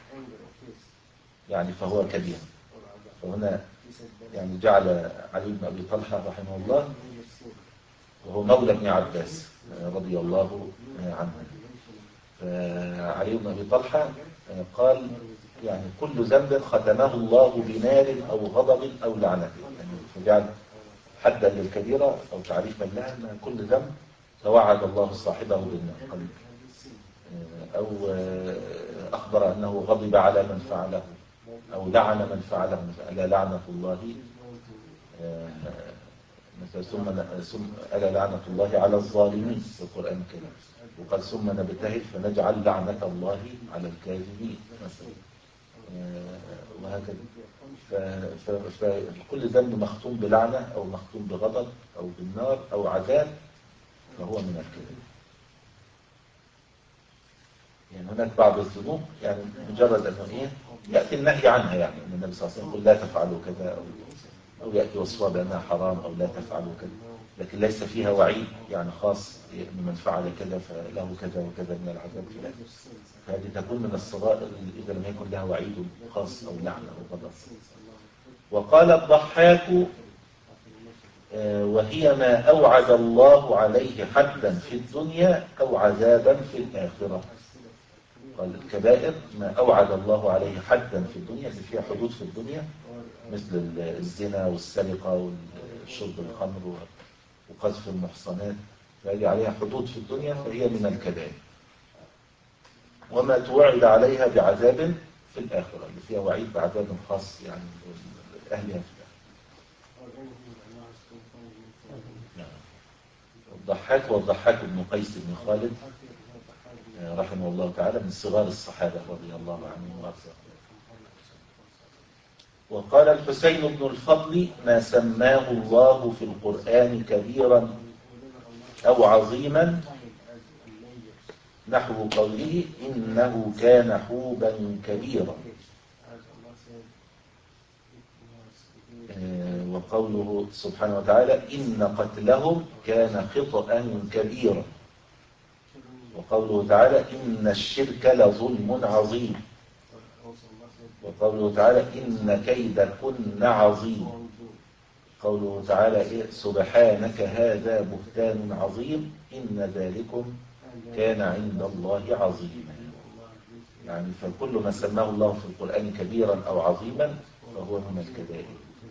يعني فهو كبير. فهنا يعني جعل علي بن أبي طلحة رحمه الله وهو مولى ابن عباس رضي الله عنه، فعلي بن أبي طلحة قال يعني كل ذنب ختمه الله بنار أو غضب أو لعنة، يعني فجعل حدا للكبيرة أو تعريفا لها أن كل ذنب توعد الله صاحبه بالنار، أو أخبر أنه غضب على من فعله أو لعن من فعله، ألا لعنة الله ثم ألا لعنة الله على الظالمين في القرآن الكريم، وقال ثم نبتهل فنجعل لعنة الله على الكاذبين مثلا، وهكذا. فكل ذنب مختوم بلعنة أو مختوم بغضب أو بالنار أو عذاب فهو من الكذب. يعني هناك بعض الذنوب يعني مجرد أنه إيه يأتي النهي عنها، يعني أن النبي صلى الله عليه وسلم يقول لا تفعلوا كذا، أو أو يأتي وصفها بأنها حرام أو لا تفعلوا كذا، لكن ليس فيها وعيد يعني خاص من فعل كذا فله كذا وكذا من العذاب. فهذه تكون من الصغائر إذا لم يكن لها وعيد خاص أو لعنة أو غضب. وقال الضحاك وهي ما أوعد الله عليه حدا في الدنيا أو عذابا في الآخرة. قال الكبائر ما أوعد الله عليه حدا في الدنيا، اللي فيها حدود في الدنيا مثل الزنا والسرقة والشرب الخمر وقذف المحصنات، فهذه عليها حدود في الدنيا فهي من الكبائر. وما توعد عليها بعذاب في الآخرة، اللي فيها وعيد بعذاب خاص يعني أهلها في الآخرة. الضحاك والضحاك بن قيس بن خالد رحمه الله تعالى من صغار الصحابة رضي الله عنهم وارضاهم. وقال الحسين بن الفضل ما سماه الله في القرآن كبيرا أو عظيما نحو قوله إنه كان حوبا كبيرا، وقوله سبحانه وتعالى إن قتلهم كان خطأ كبيرا، وقوله تعالى إن الشرك لظلم عظيم، وقوله تعالى إن كيدكن عظيم، قوله تعالى سبحانك هذا بهتان عظيم إن ذلكم كان عند الله عظيما. يعني فكل ما سماه الله في القرآن كبيرا أو عظيما فهو من الكبائر.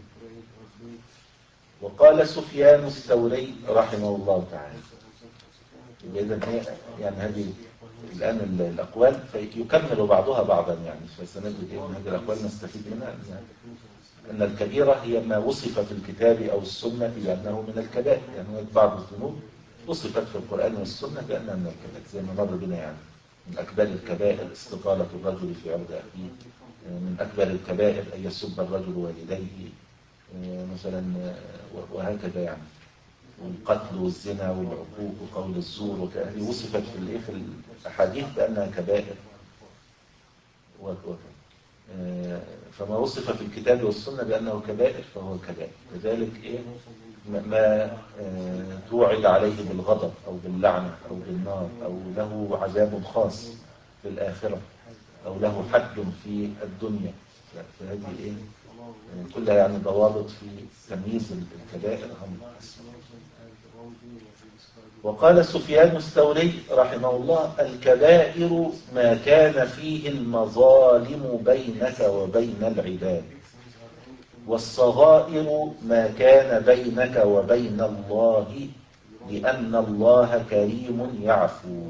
وقال سفيان الثوري رحمه الله تعالى، إذن يعني هذه الآن الأقوال فيكمل بعضها بعضا، يعني فسنجد من هذه الأقوال نستفيد منها أن الكبيرة هي ما وصف في الكتاب أو السنة بأنه من الكبائر. يعني بعض الذنوب وصفت في القرآن والسنة بأنها من الكبائر، زي ما مر بنا يعني من أكبر الكبائر استطالة الرجل في عرض أخيه، من أكبر الكبائر أن يسب الرجل والديه مثلا، وهكذا يعني، والقتل والزنا والعقوق وقول الزور وكأنه وصفت في الايه في الأحاديث بأنها كبائر وكذا. فما وصف في الكتاب والسنة بأنه كبائر فهو كبائر. كذلك إيه ما توعد عليه بالغضب أو باللعنة أو بالنار أو له عذاب خاص في الآخرة أو له حد في الدنيا، فهذه إيه كلها يعني ضوابط في تمييز الكبائر عن الصغائر. وقال سفيان الثوري رحمه الله الكبائر ما كان فيه المظالم بينك وبين العباد، والصغائر ما كان بينك وبين الله لأن الله كريم يعفو.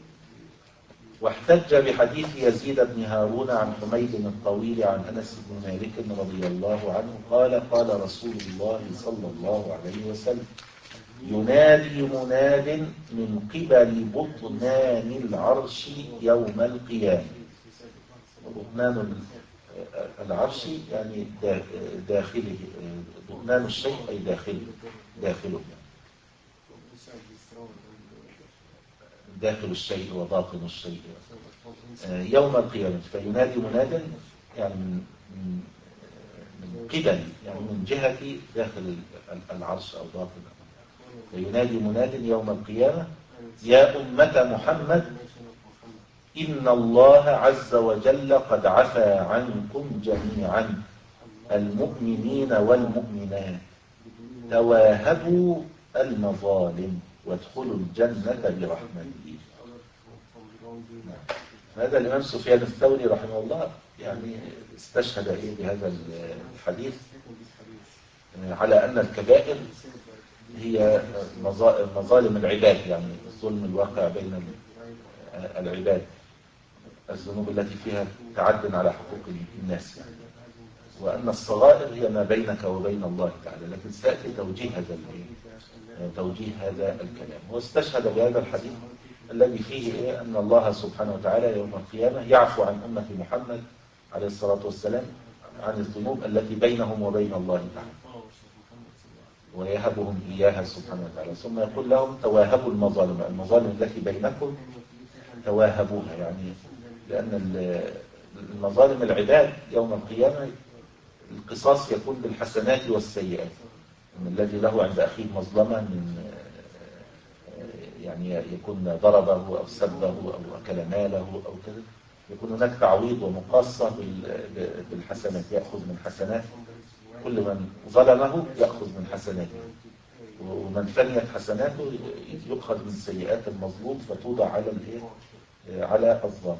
واحتج بحديث يزيد بن هارون عن حميد الطويل عن أنس بن مالك رضي الله عنه قال قال رسول الله صلى الله عليه وسلم ينادي مناد من قبل بطنان العرش يوم القيامة. بطنان العرش يعني داخله، بطنان الشيء أي داخله داخله داخل الشيء وباطن الشيء يوم القيامة. فينادي مناد يعني من من قبل يعني من جهة داخل العرش أو باطن. فينادي مناد يوم القيامة يا أمة محمد إن الله عز وجل قد عفا عنكم جميعا المؤمنين والمؤمنات تواهبوا المظالم وادخلوا الجنة برحمته. هذا الإمام سفيان الثوري رحمه الله يعني استشهد إيه بهذا الحديث على أن الكبائر هي مظالم العباد، يعني الظلم الواقع بين العباد، الذنوب التي فيها تعد على حقوق الناس يعني. وأن الصغائر هي ما بينك وبين الله تعالى، لكن سيأتي توجيه هذا توجيه هذا الكلام. واستشهد بهذا الحديث الذي فيه إيه؟ أن الله سبحانه وتعالى يوم القيامة يعفو عن أمة محمد عليه الصلاة والسلام عن الذنوب التي بينهم وبين الله تعالى ويهبهم إياها سبحانه وتعالى، ثم يقول لهم تواهبوا المظالم، المظالم التي بينكم تواهبوها، يعني لأن المظالم العباد يوم القيامة القصاص يكون بالحسنات والسيئات. من الذي له عند أخيه مظلمة من يعني يكون ضربه أو سبه أو أكل ماله أو كذا، يكون هناك تعويض ومقاصة بالحسنات، يأخذ من حسنات كل من ظلمه يأخذ من حسناته، ومن فنيت حسناته يؤخذ من سيئات المظلوم فتوضع على الايه على الظالم.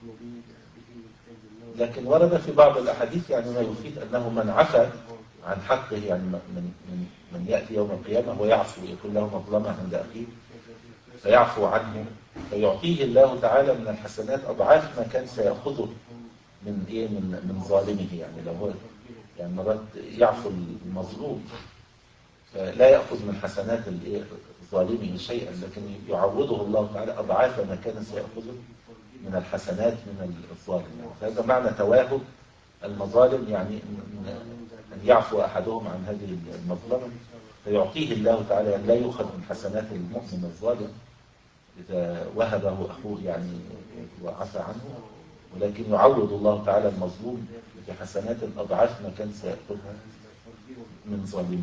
لكن ورد في بعض الأحاديث يعني ما يفيد أنه من عفى عن حقه، يعني من من من يأتي يوم القيامة ويعفو، يكون له مظلمة عند أخيه فيعفو عنه فيعطيه الله تعالى من الحسنات أضعاف ما كان سيأخذه من إيه من من ظالمه. يعني لو هو يعني مرات يعفو المظلوم لا يأخذ من حسنات ظالمه شيئا، لكن يعوضه الله تعالى أضعاف ما كان سيأخذه من الحسنات من الظالم. فهذا معنى تواهب المظالم، يعني أن يعفو أحدهم عن هذه المظلمة فيعطيه الله تعالى أن لا يؤخذ من حسنات المؤمن الظالم إذا وهبه أخوه يعني وعفى عنه، ولكن يعوض الله تعالى المظلوم بحسنات أضعاف ما كان سيأخذها من ظالمه.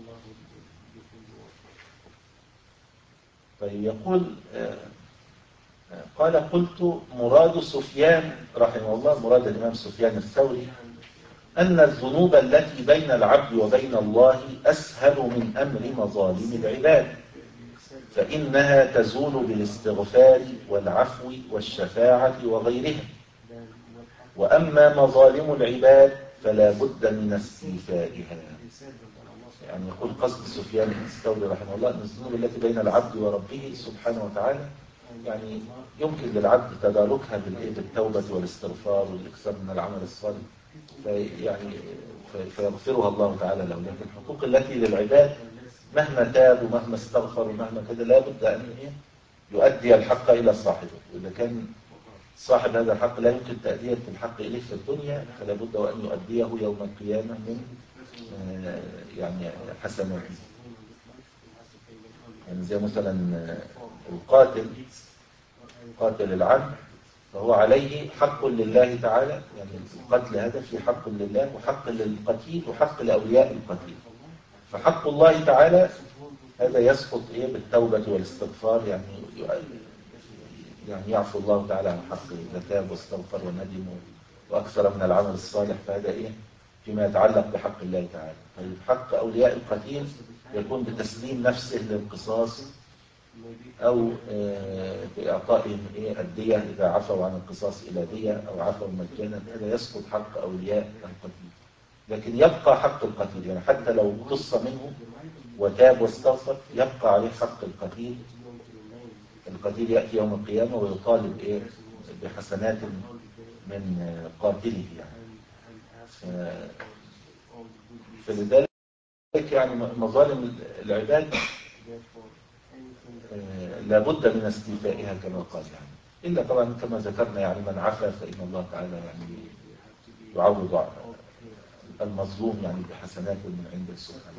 طيب يقول قال قلت مراد سفيان رحمه الله، مراد الإمام سفيان الثوري أن الذنوب التي بين العبد وبين الله أسهل من أمر مظالم العباد، فإنها تزول بالاستغفار والعفو والشفاعة وغيرها، وأما مظالم العباد فلا بد من استيفائها. يعني يقول قصد سفيان الثوري رحمه الله أن الذنوب التي بين العبد وربه سبحانه وتعالى يعني يمكن للعبد تداركها بالتوبة والاستغفار والإكثار من العمل الصالح يعني فيغفرها الله تعالى له. لكن الحقوق التي للعباد مهما تاب ومهما استغفر ومهما كذا لا بد أن يؤدي الحق إلى صاحبه، وإذا كان صاحب هذا الحق لا يمكن تأدية الحق إليه في الدنيا فلا بد أن يؤديه يوم القيامة من يعني حسناته. يعني زي مثلا القاتل قاتل العبد فهو عليه حق لله تعالى، يعني القتل هذا في حق لله وحق للقتيل وحق لأولياء القتيل، فحق الله تعالى هذا يسقط إيه بالتوبة والاستغفار، يعني يعني يعفو الله تعالى عن حقه إذا تاب واستغفر وندم وأكثر من العمل الصالح، فهذا إيه فيما يتعلق بحق الله تعالى. طيب حق أولياء القتيل يكون بتسليم نفسه للقصاص أو بإعطائهم إيه الدية إذا عفوا عن القصاص إلى دية أو عفوا مجانا، هذا يسقط حق أولياء القتيل. لكن يبقى حق القتيل، يعني حتى لو قص منه وتاب واستغفر يبقى عليه حق القتيل. القتيل يأتي يوم القيامة ويطالب إيه بحسنات من قاتله يعني. فلذلك يعني مظالم العباد لابد من استيفائها كما قال يعني، إلا طبعا كما ذكرنا يعني من عفا فإن الله تعالى يعني يعوض المظلوم يعني بحسنات من عند سبحانه.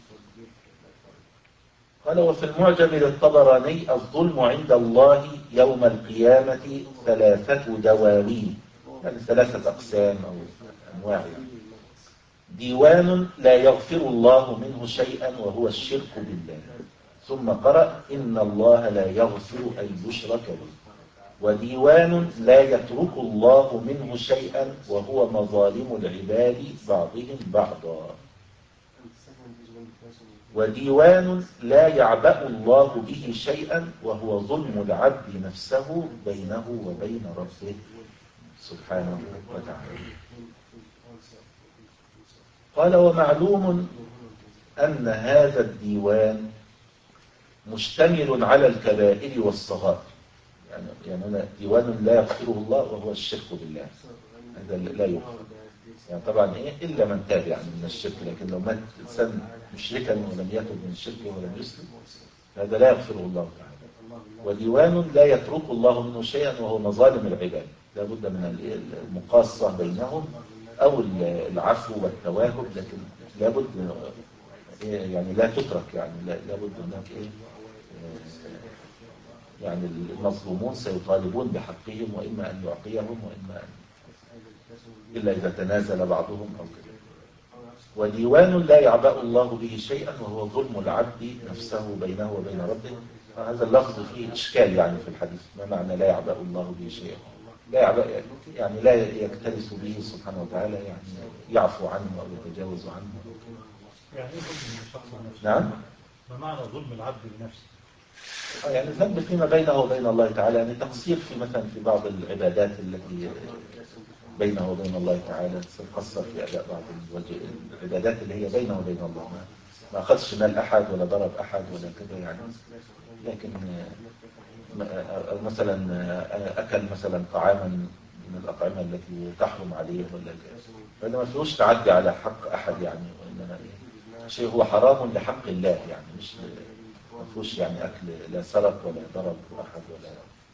قال وفي المعجم للطبراني الظلم عند الله يوم القيامة ثلاثة دواوين، يعني ثلاثة أقسام أو أنواع يعني. ديوان لا يغفر الله منه شيئا وهو الشرك بالله. ثم قرأ إن الله لا يغفر أن يشرك به. وديوان لا يترك الله منه شيئا وهو مظالم العباد بعضهم بعضا. وديوان لا يعبأ الله به شيئا وهو ظلم العبد نفسه بينه وبين ربه سبحانه وتعالى. قال ومعلوم أن هذا الديوان مشتمل على الكبائر والصغائر. يعني يعني هنا ديوان لا يغفره الله وهو الشرك بالله، هذا لا يغفر. يعني طبعا ايه الا من تاب يعني من الشرك، لكن لو مات انسان مشركا ولم يتب من الشرك ولم يسلم هذا لا يغفره الله تعالى. وديوان لا يترك الله منه شيئا وهو مظالم العباد، لا بد من المقاصة بينهم او العفو والتواهب، لكن لا بد يعني لا تترك، يعني لا بد انك ايه يعني المظلومون سيطالبون بحقهم، واما ان يعطيهم واما ان إلا إذا تنازل بعضهم أو كده. وديوان لا يعبأ الله به شيئا وهو ظلم العبد نفسه بينه وبين ربه. هذا اللفظ فيه إشكال يعني في الحديث، ما معنى لا يعبأ الله به شيئا؟ لا يعبأ يعني لا يكترث به سبحانه وتعالى، يعني يعفو عنه أو يتجاوز عنه. يعني ايه ظلم الشخص نفسه؟ نعم؟ ما معنى ظلم العبد بنفسه؟ يعني الذنب فيما بينه وبين الله تعالى، يعني تقصير في مثلا في بعض العبادات التي بينه وبين الله تعالى، سنقصر في أداء بعض العبادات اللي هي بينه وبين الله، ما أخذش مال أحد ولا ضرب أحد ولا كذا يعني. لكن مثلا أكل مثلا طعاما من الأطعمة التي تحرم عليه ولا كذا، فهذا ما فيهوش تعدي على حق أحد يعني، وإنما شيء هو حرام لحق الله يعني، مش ما فيهوش يعني أكل لا سرق ولا ضرب أحد ولا.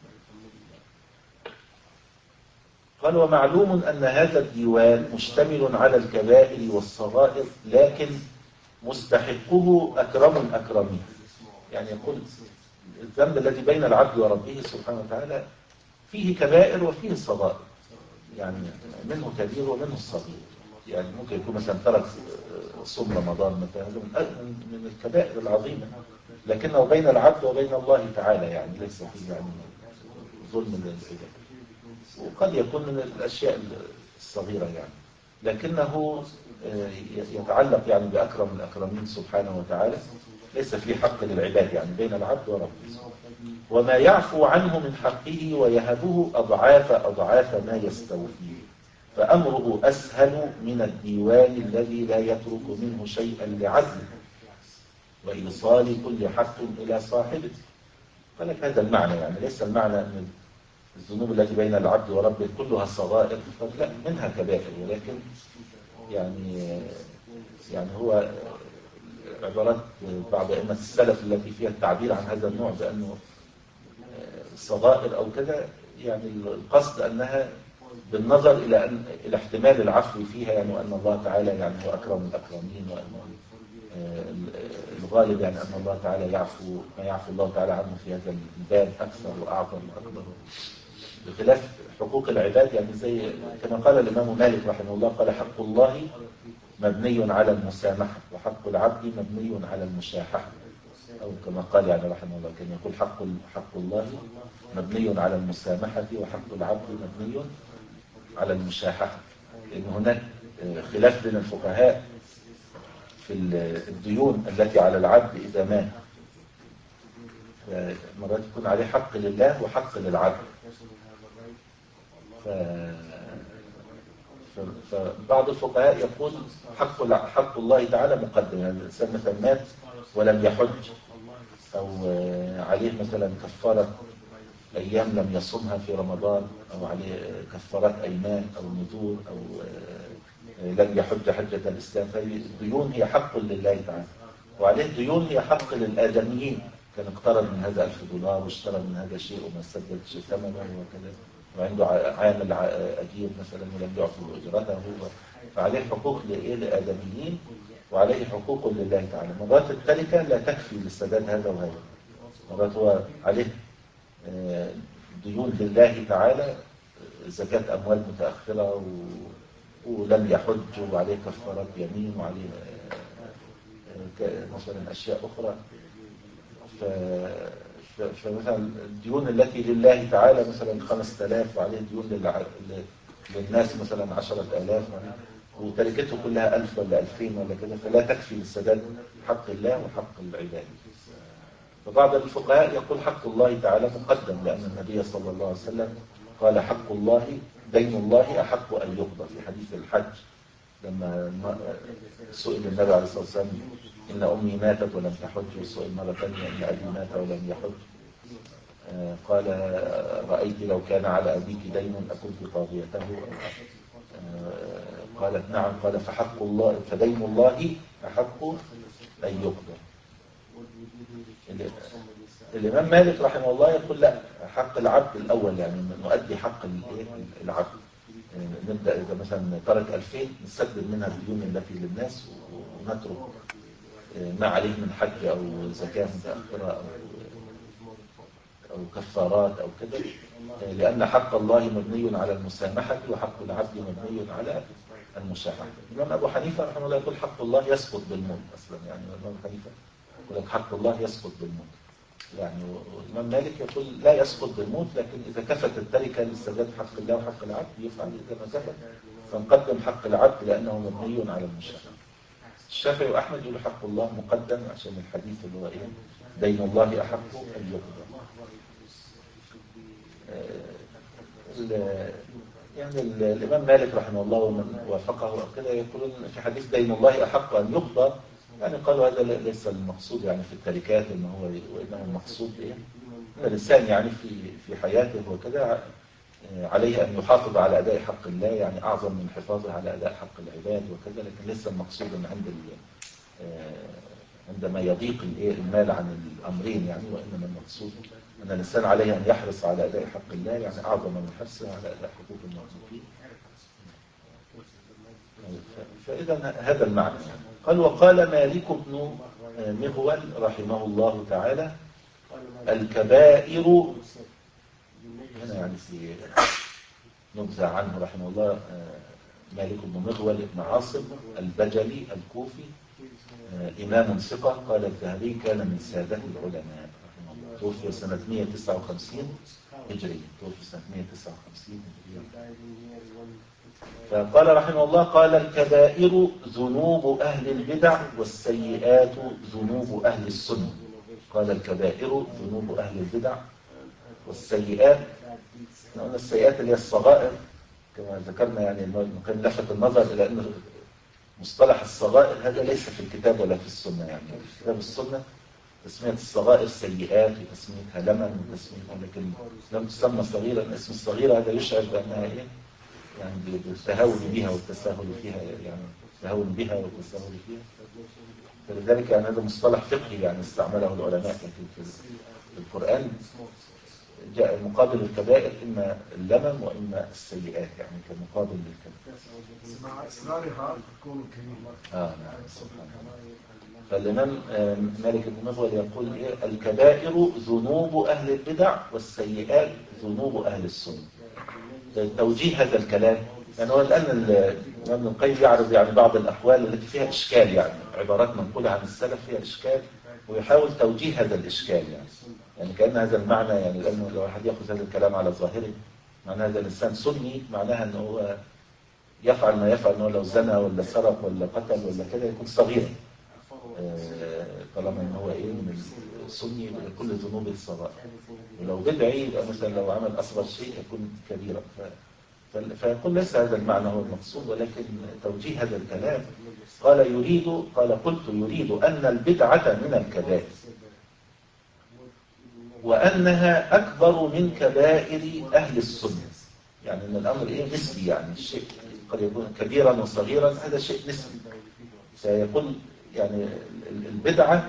قال ومعلوم أن هذا الديوان مشتمل على الكبائر والصغائر، لكن مستحقه أكرم الأكرمين. يعني يقول الذنب الذي بين العبد وربه سبحانه وتعالى فيه كبائر وفيه صغائر، يعني منه كبير ومنه الصغير. يعني ممكن يكون مثلا ترك صوم رمضان مثلا من الكبائر العظيمة، لكنه بين العبد وبين الله تعالى، يعني ليس فيه يعني ظلم للعباد. وقد يكون من الأشياء الصغيرة يعني، لكنه يتعلق يعني بأكرم الأكرمين سبحانه وتعالى، ليس في حق للعباد يعني بين العبد وربه. وما يعفو عنه من حقه ويهبه أضعاف أضعاف ما يستوفيه، فأمره أسهل من الديوان الذي لا يترك منه شيئا لعدله وإيصال كل حق إلى صاحبه. فلك هذا المعنى، يعني ليس المعنى أن الذنوب التي بين العبد وربه كلها صغائر، لا منها كبائر، ولكن يعني يعني هو عبارات بعض أئمة السلف التي فيها التعبير عن هذا النوع بأنه صغائر أو كذا، يعني القصد أنها بالنظر إلى أن إلى احتمال العفو فيها، يعني وأن الله تعالى يعني هو أكرم الأكرمين، وأن الغالب يعني أن الله تعالى يعفو ما يعفو الله تعالى عنه في هذا الباب أكثر وأعظم وأكبر، بخلاف حقوق العباد. يعني زي كما قال الإمام مالك رحمه الله، قال حق الله مبني على المسامحة وحق العبد مبني على المشاحة، أو كما قال يعني رحمه الله كان يقول حق حق الله مبني على المسامحة وحق العبد مبني على المشاحة. لأن هناك خلاف بين الفقهاء في الديون التي على العبد إذا مات، مرات يكون عليه حق لله وحق للعبد. ف... فبعض الفقهاء يقول حق حق الله تعالى مقدم، يعني الإنسان مثلا مات ولم يحج، أو عليه مثلا كفارة أيام لم يصمها في رمضان، أو عليه كفارات أيمان أو نذور، أو لم يحج حجة الإسلام، فالديون هي حق لله تعالى، وعليه ديون هي حق للآدميين، كان اقترض من هذا ألف دولار واشترى من هذا شيء وما سدد شيء ثمنه وكذا، وعنده عامل أجير مثلا ولم يعطوا أجرته، فعليه حقوق لآدميين وعليه حقوق لله تعالى. مرات التركة لا تكفي للسداد هذا وهذا، مرات هو عليه ديون لله تعالى، زكاة أموال متأخرة ولم يحج وعليه كفارات يمين وعليه مثلا أشياء أخرى. فمثلا الديون التي لله تعالى مثلا خمسة آلاف وعليه ديون للع... للناس مثلا عشرة آلاف وتركته كلها ألف ولا ألفين ولا كده، فلا تكفي لسداد حق الله وحق العباد. فبعض الفقهاء يقول حق الله تعالى مقدم، لأن النبي صلى الله عليه وسلم قال حق الله دين الله أحق أن يقضى في حديث الحج، لما سئل النبي عليه الصلاة والسلام إن أمي ماتت ولم تحج، وسئل مرة ثانية إن أبي مات ولم يحج، قال رأيت لو كان على أبيك دين أكنت قاضيته؟ قالت نعم. قال فحق الله فدين الله أحق أن يقضى. الإمام مالك رحمه الله يقول لا، حق العبد الأول، يعني نؤدي حق العبد. نبدأ إذا مثلا ترك ألفين نسدد منها الديون التي للناس ونترك ما عليه من حج أو زكاة متأخرة أو أو كفارات أو كده، لأن حق الله مبني على المسامحة وحق العبد مبني على المشاحة. الإمام أبو حنيفة رحمه الله يقول حق الله يسقط بالموت أصلا، يعني الإمام أبو حنيفة يقول لك حق الله يسقط بالموت، يعني الإمام مالك يقول لا يسقط بالموت، لكن إذا كفت التركة لسداد حق الله وحق العبد يفعل، إذا ما كفت فنقدم حق العبد لأنه مبني على المشاحة. الشافعي وأحمد يقولوا حق الله مقدم عشان الحديث اللي هو إيه دين الله أحق أن يقضى. يعني الإمام مالك رحمه الله ومن وافقه كده يقولون في حديث دين الله أحق أن يقضى، يعني قالوا هذا ليس المقصود يعني في التركات إنه هو، وإنما المقصود إيه إن الإنسان يعني في في حياته وكذا عليه أن يحافظ على أداء حق الله، يعني أعظم من حفاظه على أداء حق العباد وكذا، لكن ليس المقصود أن عند عندما يضيق المال عن الأمرين يعني، وإنما المقصود أن الإنسان عليه أن يحرص على أداء حق الله، يعني أعظم من حرصه على أداء حقوق الموظفين. فإذا هذا المعنى يعني. قال وقال مالك بن مغول رحمه الله تعالى الكبائر، هنا يعني في نبذة عنه رحمه الله، مالك بن مغول بن عاصم البجلي الكوفي، إمام ثقة. قال الذهبي كان من سادة العلماء رحمه الله، توفي سنة مئة وتسعة وخمسين هجرية، توفي سنة مئة وتسعة وخمسين هجرية. فقال رحمه الله قال الكبائر ذنوب أهل البدع والسيئات ذنوب أهل السنة. قال الكبائر ذنوب أهل البدع والسيئات، قلنا السيئات اللي هي الصغائر كما ذكرنا، يعني ممكن لفت النظر إلى أن مصطلح الصغائر هذا ليس في الكتاب ولا في السنة، يعني في كتاب السنة تسمية الصغائر سيئات وتسميتها لمن وتسميتها، لكن لم تسمى صغيرة. اسم الصغيرة هذا يشعر بأنها إيه يعني بالتهاون بها والتساهل فيها، يعني التهاون بها والتساهل فيها. فلذلك يعني هذا مصطلح فقهي يعني استعمله العلماء في القرآن، جاء مقابل الكبائر إما اللمم وإما السيئات، يعني كمقابل للكبائر. مع إصرارها تكون كبيرة. آه نعم سبحان الله. فالإمام مالك بن مغول يقول إيه الكبائر ذنوب أهل البدع والسيئات ذنوب أهل السنة. توجيه هذا الكلام يعني هو الآن ابن القيم يعرض يعني بعض الأقوال التي فيها إشكال، يعني عبارات منقولة عن السلف فيها إشكال، ويحاول توجيه هذا الإشكال، يعني يعني كأن هذا المعنى، يعني لأنه لو أحد يأخذ هذا الكلام على ظاهره معنى هذا الإنسان سني، معناها أنه هو يفعل ما يفعل، أنه لو زنى ولا سرق ولا قتل ولا كده يكون صغيرا، طالما أنه هو إيه من السني كل ذنوب الصغائر، ولو بدعي يبقى مثلا لو عمل أصغر شيء يكون كبيرا. فيقول ليس هذا المعنى هو المقصود، ولكن توجيه هذا الكلام قال يريد قال قلت يريد أن البدعة من الكبائر وأنها أكبر من كبائر أهل السنة، يعني أن الأمر إيه نسبي، يعني الشيء قد يكون كبيرا وصغيرا، هذا شيء نسبي. سيقول يعني البدعة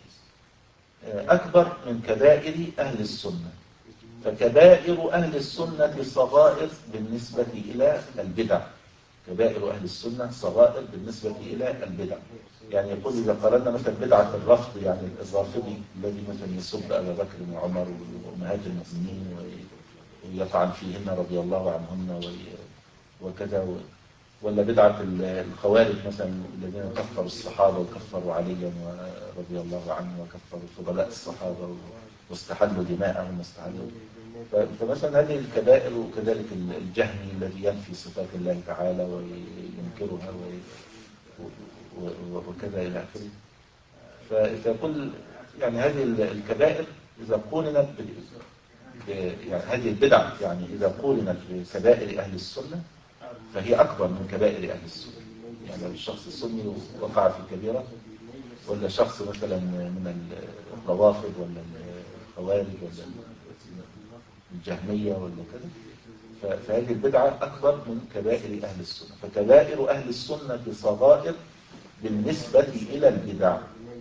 أكبر من كبائر أهل السنة، فكبائر أهل السنة صغائر بالنسبة إلى البدع، كبائر أهل السنة صغائر بالنسبة إلى البدع. يعني يقول إذا قررنا مثلا بدعة الرفض، يعني الرافضي الذي مثلا يسب أبا بكر وعمر وأمهات المؤمنين ويطعن فيهن رضي الله عنهن وكذا، ولا بدعة الخوارج مثلا الذين كفروا الصحابة وكفروا عليا رضي الله عنه وكفروا فضلاء الصحابة واستحلوا دماءهم واستحلوا. فمثلا هذه الكبائر، وكذلك الجهمي الذي ينفي صفات الله تعالى وينكرها وكذا إلى آخره. فكل يعني هذه الكبائر إذا قولنا يعني هذه البدع يعني إذا قولنا بكبائر أهل السنة فهي أكبر من كبائر أهل السنة. يعني لو الشخص السني وقع في كبيرة، ولا شخص مثلا من الروافض ولا الخوارج ولا الجهمية ولا كذا، فهذه البدعة أكبر من كبائر أهل السنة. فكبائر أهل السنة صغائر بالنسبة إلى البدع.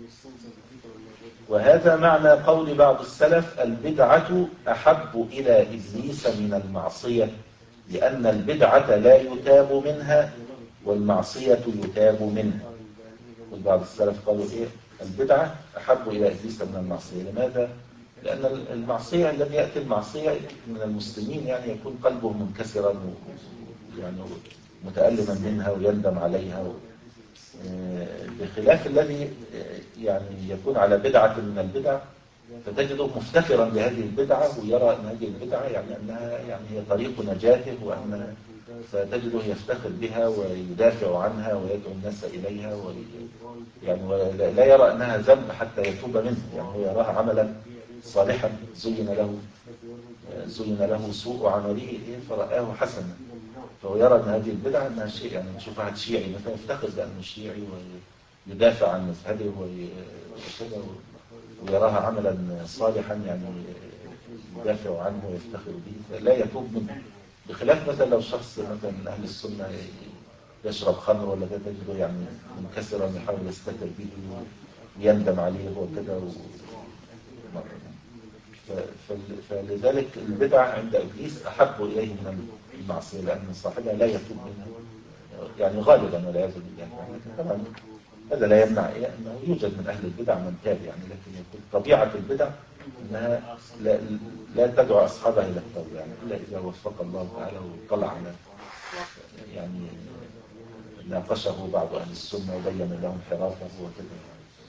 وهذا معنى قول بعض السلف: البدعة أحب إلى إبليس من المعصية، لأن البدعة لا يتاب منها والمعصية يتاب منها. وبعض السلف قالوا إيه؟ البدعة أحب إلى إبليس من المعصية. لماذا؟ لأن المعصية الذي يأتي المعصية من المسلمين يعني يكون قلبه منكسرا يعني متألما منها ويندم عليها، بخلاف الذي يعني يكون على بدعة من البدع فتجده مفتخرا بهذه البدعة ويرى أن هذه البدعة يعني أنها يعني هي طريق نجاته، وأن فتجده يفتخر بها ويدافع عنها ويدعو الناس إليها و يعني ولا يرى أنها ذنب حتى يتوب منه. يعني هو يراها عملا صالحا زين له زين له سوء عمله فرآه حسنا، فهو يرى أن هذه البدعة أنها شيء يعني نشوف واحد شيعي مثلا يفتخر بأنه شيعي ويدافع عن مذهبه وكذا ويراها عملا صالحا يعني يدافع عنه ويفتخر به فلا يتوب منه. بخلاف مثلا لو شخص مثلا من أهل السنة يشرب خمر ولا كذا تجده يعني منكسرا يحاول يستتر به ويندم عليه وكذا. فلذلك البدع عند إبليس أحب إليه من المعصية، لأن صاحبها لا يتوب منها يعني غالبا والعياذ بالله. لكن طبعا هذا لا يمنع إيه أنه يوجد من أهل البدع من تاب يعني، لكن يكون طبيعة البدع أنها لا, لا تدعو أصحابها إلى التوبة يعني إلا إذا وفق الله تعالى وطلع على يعني ناقشه بعض أهل السنة وبين لهم حرافه وكذا.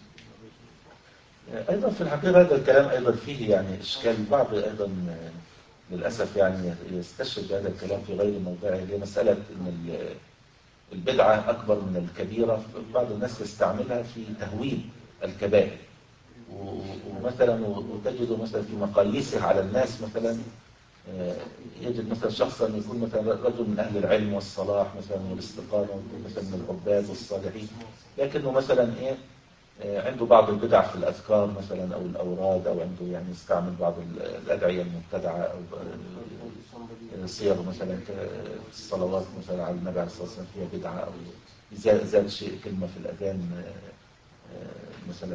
أيضا في الحقيقة هذا الكلام أيضا فيه يعني إشكال. بعض أيضا للأسف يعني يستشهد بهذا الكلام في غير موضعه، هي مسألة أن البدعة أكبر من الكبيرة. بعض الناس يستعملها في تهويل الكبائر، ومثلا وتجد مثلا في مقاييسه على الناس مثلا يجد مثلا شخصا يكون مثلا رجل من أهل العلم والصلاح مثلا والاستقامة ويكون مثلا من العباد والصالحين، لكنه مثلا إيه عنده بعض البدع في الأذكار مثلا أو الأوراد، أو عنده يعني يستعمل بعض الأدعية المبتدعة أو صيغ مثلا الصلوات مثلا على النبي عليه الصلاة والسلام فيها بدعة، أو زاد شيء كلمة في الأذان مثلا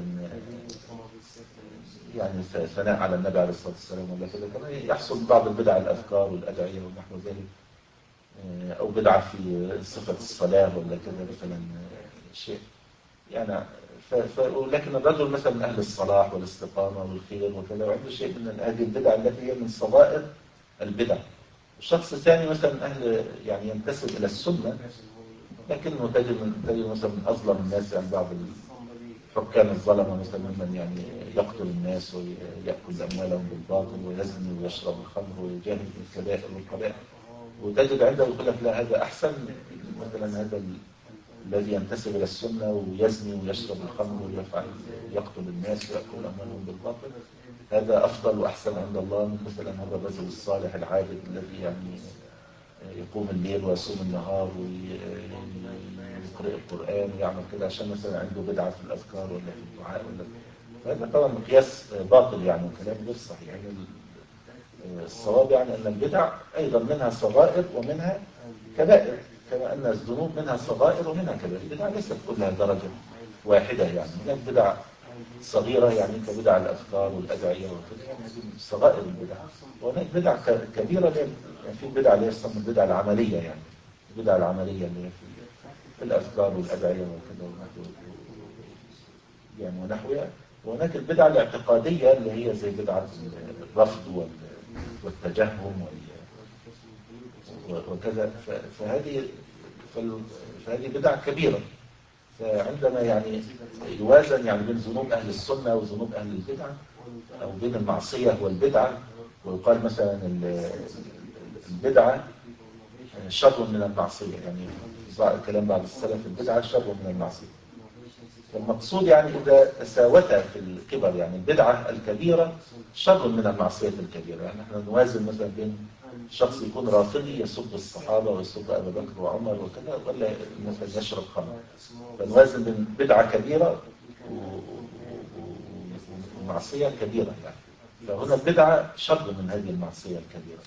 يعني ثناء على النبي عليه الصلاة والسلام ولا كذا. كما يحصل بعض البدع الأذكار والأدعية ونحو ذلك، أو بدعة في صفة الصلاة ولا كذا مثلا شيء يعني. ف... ف... لكن الرجل مثلا من أهل الصلاح والاستقامة والخير وكذا وعنده شيء من هذه البدع التي هي من صغائر البدع. الشخص الثاني مثلا من أهل يعني ينتسب إلى السنة، لكنه تجد من تجد مثلا من أظلم الناس يعني بعض الحكام الظلمة مثلا ممن يعني يقتل الناس ويأكل أموالهم بالباطل ويزني ويشرب الخمر ويجاهد في الكبائر والقبائح، وتجد عنده يقول لك لا هذا أحسن مثلا هذا الذي ينتسب إلى السنة ويزني ويشرب الخمر ويفعل يقتل الناس ويأكل أموالهم بالباطل، هذا أفضل وأحسن عند الله من مثلا هذا الرجل الصالح العابد الذي يعني يقوم الليل ويصوم النهار ويقرأ القرآن ويعمل كده عشان مثلا عنده بدعة في الأذكار ولا في الدعاء ولا. هذا طبعا مقياس باطل يعني وكلام غير صحيح. يعني الصواب يعني أن البدع أيضا منها صغائر ومنها كبائر، كما أن الذنوب منها صغائر ومنها كبائر. البدع ليست كلها درجة واحدة يعني، هناك بدع صغيرة يعني كبدع الأذكار والأدعية وكذا يعني هذه صغائر البدع، وهناك بدع كبيرة يعني في البدع اللي يسمى البدع العملية يعني البدع العملية اللي هي في الأذكار والأدعية وكذا يعني ونحوها. وهناك البدع الاعتقادية اللي هي زي بدعة الرفض والتجهم وكذا. فهذه فال- فهذه بدع كبيرة. فعندما يعني يوازن يعني بين ذنوب أهل السنة وذنوب أهل البدع، أو بين المعصية والبدعة، ويقال مثلا ال- البدعة شر من المعصية، يعني كلام بعض السلف البدعة شر من المعصية. فالمقصود يعني إذا تساوتا في الكبر، يعني البدعة الكبيرة شر من المعصية الكبيرة. يعني احنا نوازن مثلا بين شخص يكون رافضي يسب الصحابة ويسب أبا بكر وعمر وكذا، ولا مثلا يشرب خمر. فنوازن بين بدعة كبيرة ومعصية كبيرة يعني. فهنا البدعة شر من هذه المعصية الكبيرة.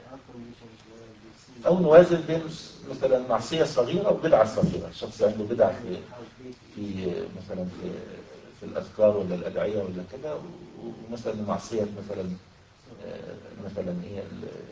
أو نوازن بين مثلا معصية صغيرة وبدعة صغيرة. شخص عنده بدعة في في مثلا في في الأذكار ولا الأدعية ولا كذا، ومثلا معصية مثلا مثلا إيه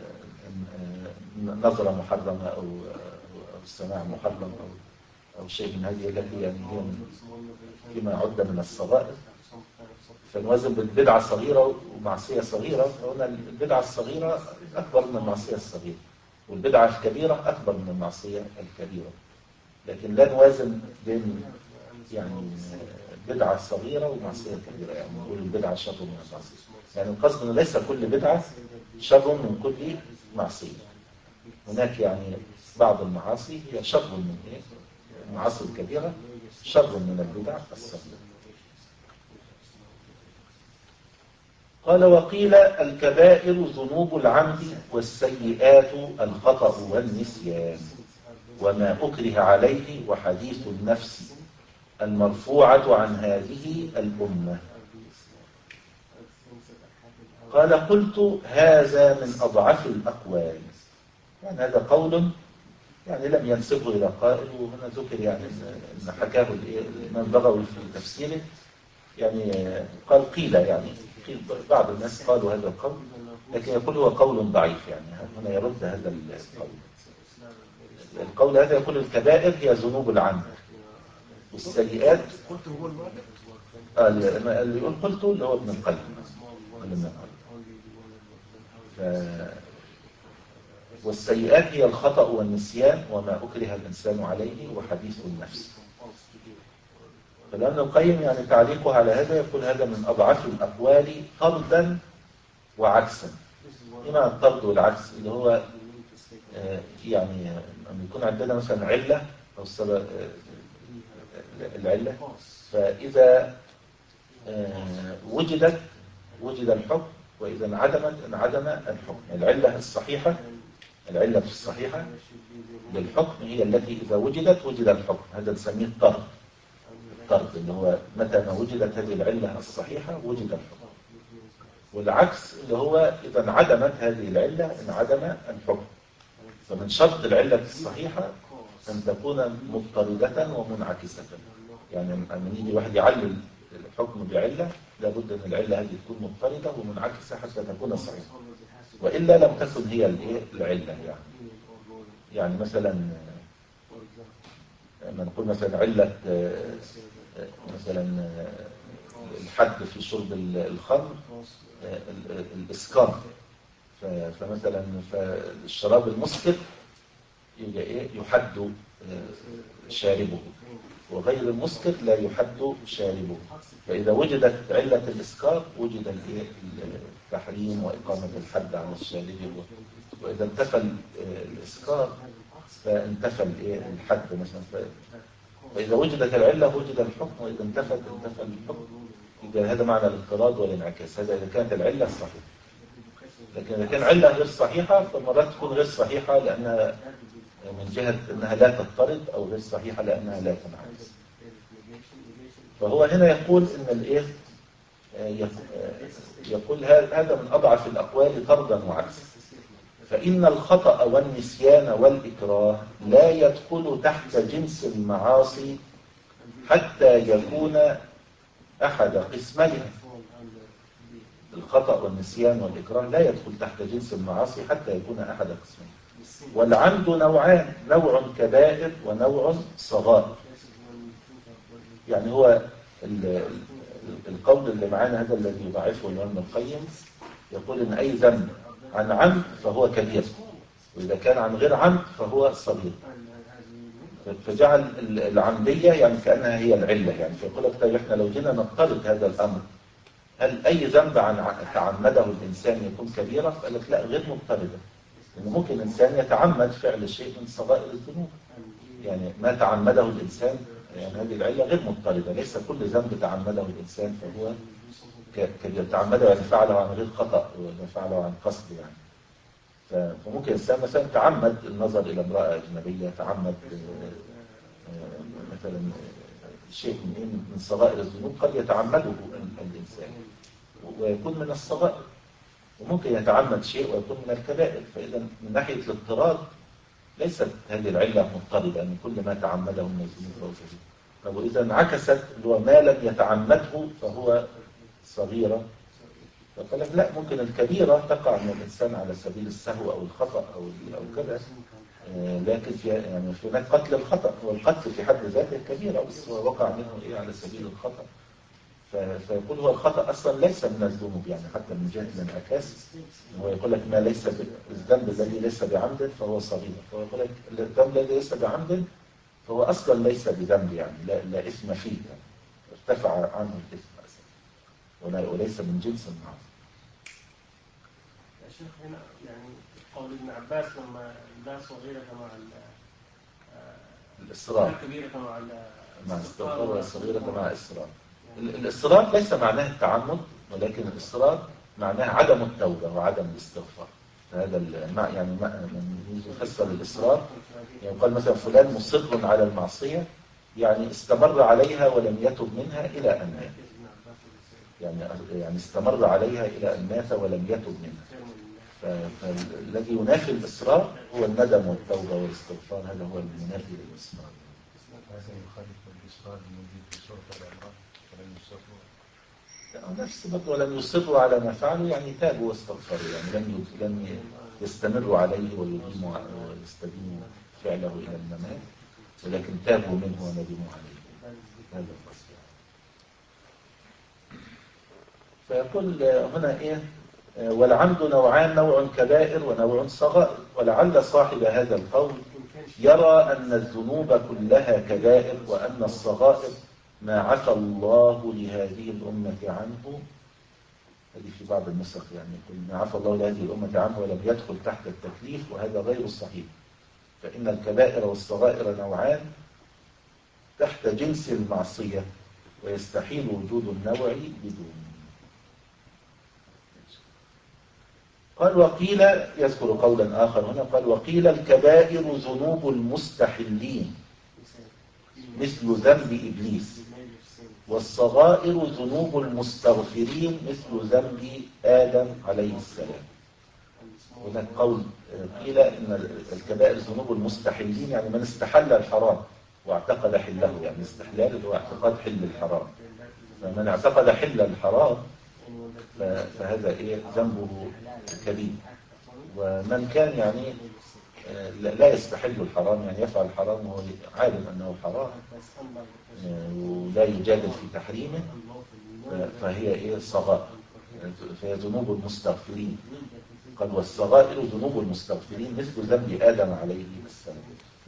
نظرة محرمة أو أو السماع محرم أو أو شيء من هذه التي يعني هي فيما عد من الصغائر. فنوازن بين بدعة صغيرة ومعصية صغيرة. فهنا البدعة الصغيرة أكبر من المعصية الصغيرة، والبدعة الكبيرة أكبر من المعصية الكبيرة. لكن لا نوازن بين يعني بدعة صغيرة ومعصية كبيرة، يعني نقول البدعة شر من المعصية. يعني القصد أنه ليس كل بدعة شر من كل معصية. هناك يعني بعض المعاصي هي شر من إيه؟ المعاصي الكبيرة شر من البدع الصغيرة. قال وقيل الكبائر ذنوب العمد والسيئات الخطأ والنسيان وما أكره عليه وحديث النفس المرفوعة عن هذه الأمة. قال قلت هذا من أضعف الأقوال. يعني هذا قول يعني لم ينسبه إلى قائل، وهنا ذكر يعني أن حكاه الإمام البغوي في تفسيره. يعني قال قيل، يعني قيل بعض الناس قالوا هذا القول، لكن يقول هو قول ضعيف. يعني هنا يرد هذا القول. القول هذا يقول الكبائر هي ذنوب العمد والسيئات. قلت هو الواحد اللي يقول قلت اللي هو ابن القيم. ف... والسيئات هي الخطأ والنسيان وما أكره الإنسان عليه وحديث النفس. فلأن القيم يعني تعليقه على هذا يقول هذا من أضعف الأقوال طردا وعكسا. إما الطرد والعكس اللي هو يعني لما يكون عندنا مثلا علة أو السبب العلة، فإذا وجدت وجد الحكم، وإذا انعدمت انعدم الحكم. العلة الصحيحة العلة الصحيحة للحكم هي التي إذا وجدت وجد الحكم. هذا نسميه الطرد. الطرد اللي هو متى ما وجدت هذه العلة الصحيحة وجد الحكم. والعكس اللي هو إذا انعدمت هذه العلة انعدم الحكم. فمن شرط العلة الصحيحة أن تكون مضطردة ومنعكسة. يعني لما يجي واحد يعلل الحكم بعلة لابد أن العلة هذه تكون مضطردة ومنعكسة حتى تكون صحيحة، وإلا لم تكن هي العلة. يعني يعني مثلا لما نقول مثلا علة مثلا الحد في شرب الخمر الإسكار، فمثلا فالشراب المسكر يحد شاربه، وغير المسكر لا يحد شاربه. فإذا وجدت علة الإسكار وجد التحريم وإقامة الحد على الشارب، وإذا انتفى الإسكار فانتفى الحد مثلا. فإذا وجدت العلة وجد الحكم، وإذا انتفت انتفى الحكم. إذا هذا معنى الاضطراد والانعكاس، هذا إذا كانت العلة صحيحة. لكن إذا كان علة غير صحيحة فمرات تكون غير صحيحة لأنها من جهة أنها لا تضطرد، أو غير صحيحة لأنها لا تنعكس. فهو هنا يقول إن الإيه يقول هذا من أضعف الأقوال طردا وعكسا. فإن الخطأ والنسيان والإكراه لا يدخل تحت جنس المعاصي حتى يكون أحد قسميها. الخطأ والنسيان والإكراه لا يدخل تحت جنس المعاصي حتى يكون أحد قسميها. والعمد نوعان، نوع كبائر ونوع صغائر. يعني هو القول اللي معانا هذا الذي يضعفه الإمام القيم يقول إن أي ذنب عن عمد فهو كبير، وإذا كان عن غير عمد فهو صغير. فجعل العمدية يعني كأنها هي العلة، يعني فيقول لك طيب احنا لو جينا نفترض هذا الأمر، هل أي ذنب عن تعمده الإنسان يكون كبيرة؟ فقال لك لا، غير مضطردة، لأن ممكن الإنسان يتعمد فعل شيء من صغائر الذنوب، يعني ما تعمده الإنسان، يعني هذه العلة غير مضطردة، ليس كل ذنب تعمده الإنسان فهو كبير. تعمده يعني فعله عن غير خطأ وفعله عن قصد يعني. فممكن الإنسان مثلا تعمد النظر إلى امرأة أجنبية، تعمد مثلا شيء من صغائر الذنوب قد يتعمده الإنسان ويكون من الصغائر، وممكن يتعمد شيء ويكون من الكبائر. فإذا من ناحية الاضطراد ليست هذه العلة مضطردة أن كل ما تعمده من الذنوب فهو كبير. طب وإذا انعكست اللي هو ما لم يتعمده فهو صغيرة، فقال لك لا، ممكن الكبيرة تقع من الإنسان على سبيل السهو أو الخطأ أو أو كذا، لكن في يعني في هناك قتل الخطأ، والقتل في حد ذاته كبيرة بس هو وقع منه إيه على سبيل الخطأ. فيقول هو الخطأ أصلا ليس من الذنوب، يعني حتى من جهة الانعكاس هو يقول لك ما ليس الذنب الذي ليس بعمد فهو صغير، فهو يقول لك الذنب الذي ليس بعمد فهو أصلا ليس بذنب، يعني لا, لا إثم فيه، يعني ارتفع عنه الإثم أصلا ولا وليس من جنس المعصية. يا شيخ هنا يعني قول ابن عباس لما لا صغيرة مع الإصرار، كبيرة مع مع الاستغفار، والصغيرة مع الإصرار. الإصرار ليس معناه التعمد، ولكن الإصرار معناه عدم التوبة وعدم الاستغفار. هذا يعني من يفسر الإصرار، يعني قال مثلا فلان مصر على المعصية، يعني استمر عليها ولم يتب منها إلى أن مات، يعني يعني استمر عليها إلى أن مات ولم يتب منها. فالذي ينافي الإصرار هو الندم والتوبة والاستغفار، هذا هو المنافي للإصرار. هذا يخالف الإصرار الموجود في سورة الأعراف، ولم يصروا نفس برضه ولم يصروا على ما فعلوا، يعني تابوا واستغفروا، يعني لم لم يستمروا عليه ويديموا ويستديموا فعله إلى الممات، ولكن تابوا منه وندموا عليه. هذا القصد. فيقول هنا إيه؟ والعمد نوعان، نوع كبائر ونوع صغائر، ولعل صاحب هذا القول يرى أن الذنوب كلها كبائر، وأن الصغائر ما عفى الله لهذه الأمة عنه. هذه في بعض النسخ يعني يقول ما عفى الله لهذه الأمة عنه ولم يدخل تحت التكليف، وهذا غير صحيح، فإن الكبائر والصغائر نوعان تحت جنس المعصية، ويستحيل وجود النوع بدون. قال وقيل، يذكر قولا آخر هنا، قال وقيل الكبائر ذنوب المستحلين مثل ذنب إبليس، والصغائر ذنوب المستغفرين مثل ذنب آدم عليه السلام. هناك قول قيل إن الكبائر ذنوب المستحلين، يعني من استحل الحرام واعتقد حله، يعني استحلال اللي هو اعتقاد حل الحرام، فمن اعتقد حل الحرام فهذا إيه ذنبه كبير. ومن كان يعني لا يستحل الحرام، يعني يفعل الحرام وهو عالم أنه حرام ولا يجادل في تحريمه، فهي إيه صغائر، فهي ذنوب المستغفرين. قال والصغائر ذنوب المستغفرين مثل ذنب آدم عليه السلام.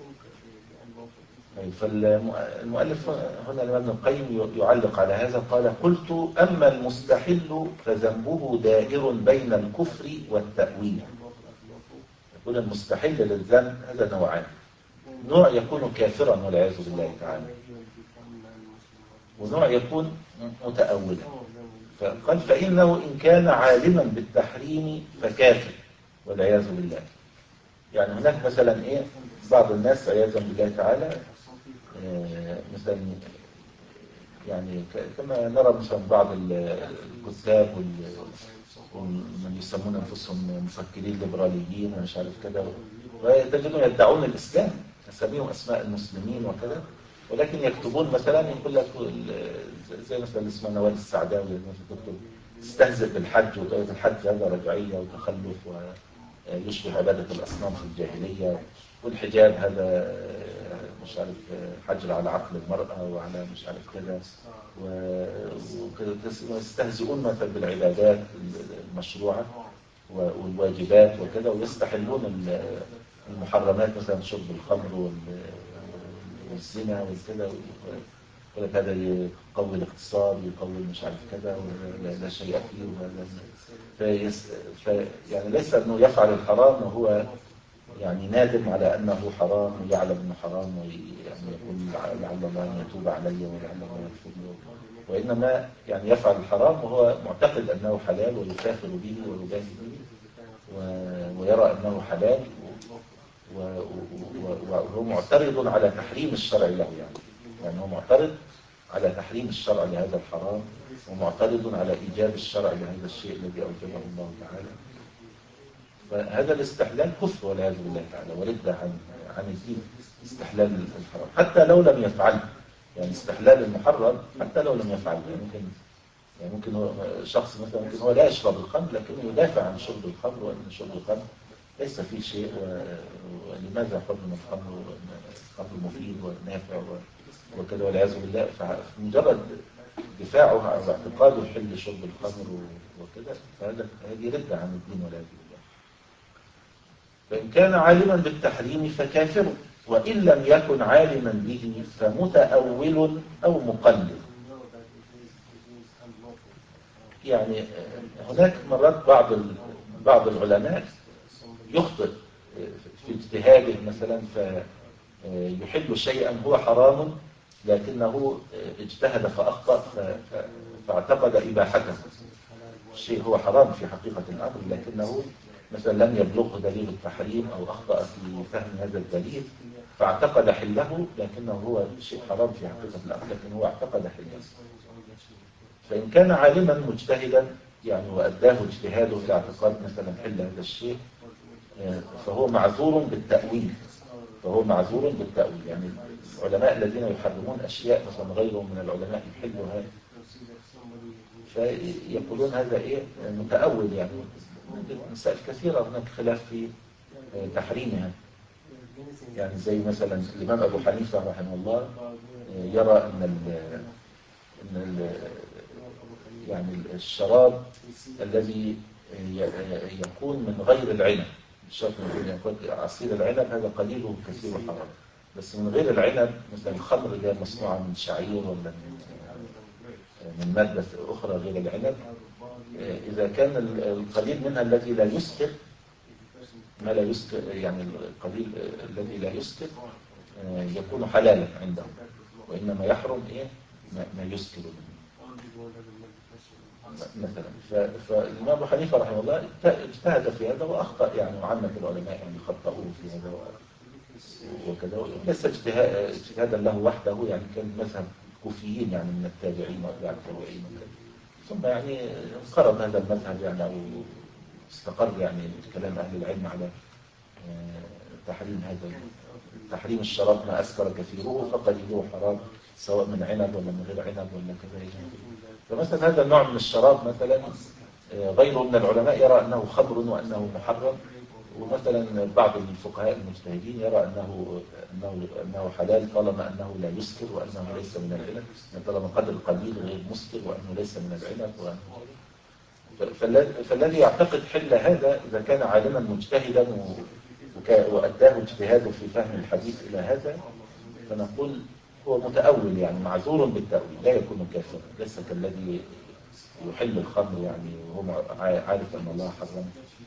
فالمؤلف هنا ابن القيم يعلق على هذا، قال قلت أما المستحل فذنبه دائر بين الكفر والتأويل. يقول المستحل للذنب هذا نوعان، نوع يكون كافرا والعياذ بالله تعالى، ونوع يكون متأولا. فقال فإنه إن كان عالما بالتحريم فكافر والعياذ بالله. يعني هناك مثلا إيه بعض الناس عياذا بالله تعالى آه مثلا يعني كما نرى مثلا بعض الكتاب ومن يسمون أنفسهم مفكرين ليبراليين ومش عارف كده، وتجدون يدعون الإسلام، يسميهم أسماء المسلمين وكذا، ولكن يكتبون مثلا يقول لك زي مثلا اسمه نوال السعداوي تكتب تستهزئ بالحج وتقول الحج هذا رجعية وتخلف ويشبه عبادة الأصنام في الجاهلية، والحجاب هذا مش عارف حجر على عقل المرأة وعلى مش عارف كذا، ويستهزئون مثلا بالعبادات المشروعة والواجبات وكذا، ويستحلون المحرمات مثلا شرب الخمر والزنا والكذا، يقول لك هذا يقوي الاقتصاد، يقوي مش عارف كذا، ولا لا شيء فيه ولا فيس في يعني ليس انه يفعل الحرام وهو يعني نادم على انه حرام ويعلم انه حرام ويعني يقول لعل الله ان يتوب علي ولعل الله يغفر له، وانما يعني يفعل الحرام وهو معتقد انه حلال ويفاخر به ويباهي به ويرى انه حلال، وهو معترض على تحريم الشرع له، يعني يعني هو معترض على تحريم الشرع لهذا الحرام، ومعترض على إيجاب الشرع لهذا الشيء الذي أوجبه الله تعالى. فهذا الاستحلال كفر والعياذ بالله تعالى، ورد عن عن الدين. استحلال الحرام حتى لو لم يفعله، يعني استحلال المحرم حتى لو لم يفعله، يعني ممكن يعني ممكن هو شخص مثلا ممكن هو لا يشرب الخمر لكنه يدافع عن شرب الخمر، وأن شرب الخمر ليس فيه شيء، ولماذا حرم الخمر؟ الخمر مفيد ونافع وكذا والعياذ بالله. فمجرد دفاعه عن اعتقاده حل شرب الخمر وكذا، فهذا هذه ردة عن الدين والعياذ بالله. فإن كان عالما بالتحريم فكافر، وإن لم يكن عالما به فمتأول أو مقلد. يعني هناك مرات بعض بعض العلماء يخطئ في اجتهاده مثلا فيحل شيئا هو حرام، لكنه اجتهد فأخطأ فاعتقد إباحته. الشيء هو حرام في حقيقة الأمر، لكنه مثلا لم يبلغه دليل التحريم أو أخطأ في فهم هذا الدليل فاعتقد حله، لكنه هو شيء حرام في حقيقة الأمر، لكن هو اعتقد حله. فإن كان عالما مجتهدا يعني وأداه اجتهاده إلى اعتقاد مثلا حل هذا الشيء، فهو معذور بالتأويل فهو معذور بالتأويل يعني العلماء الذين يحرمون أشياء مثلا غيرهم من العلماء يحلها، فيقولون هذا إيه متأول. يعني مسائل كثيرة هناك خلاف في تحريمها، يعني زي مثلا الإمام أبو حنيفة رحمه الله يرى أن ال أن ال يعني الشراب الذي يكون من غير العنب، الشرط يكون عصير العنب هذا قليل وكثير حرام، بس من غير العنب مثلا الخمر اللي هي مصنوعة من شعير ولا من من مادة أخرى غير العنب، إذا كان القليل منها الذي لا يسكر ما لا يسكر يعني القليل الذي لا يسكر يكون حلالا عنده، وإنما يحرم إيه ما يسكر مثلا. فالإمام أبو حنيفة رحمه الله اجتهد في هذا وأخطأ، يعني وعامة العلماء يعني خطأوه في هذا وكذا، ليس اجتهادا له وحده، يعني كان مذهب الكوفيين يعني من التابعين وأتباع التابعين وكذا، ثم يعني انقرض هذا المذهب يعني أو استقر يعني كلام أهل العلم على تحريم هذا تحريم الشراب ما أسكر كثيره فقليله حرام، سواء من عنب ولا من غير عنب ولا كذا. فمثلا هذا النوع من الشراب مثلا غيره من العلماء يرى أنه خمر وأنه محرم، ومثلا بعض الفقهاء المجتهدين يرى أنه أنه أنه حلال طالما أنه لا يسكر وأنه ليس من العنب، طالما قدر قليل غير مسكر وأنه ليس من العنب وأنه. فالذي يعتقد حل هذا إذا كان عالما مجتهدا وأداه اجتهاده في فهم الحديث إلى هذا، فنقول هو متأول يعني معذور بالتأويل، لا يكون كافرا، ليس كالذي يحل الخمر يعني وهو عارف أن الله حرمه.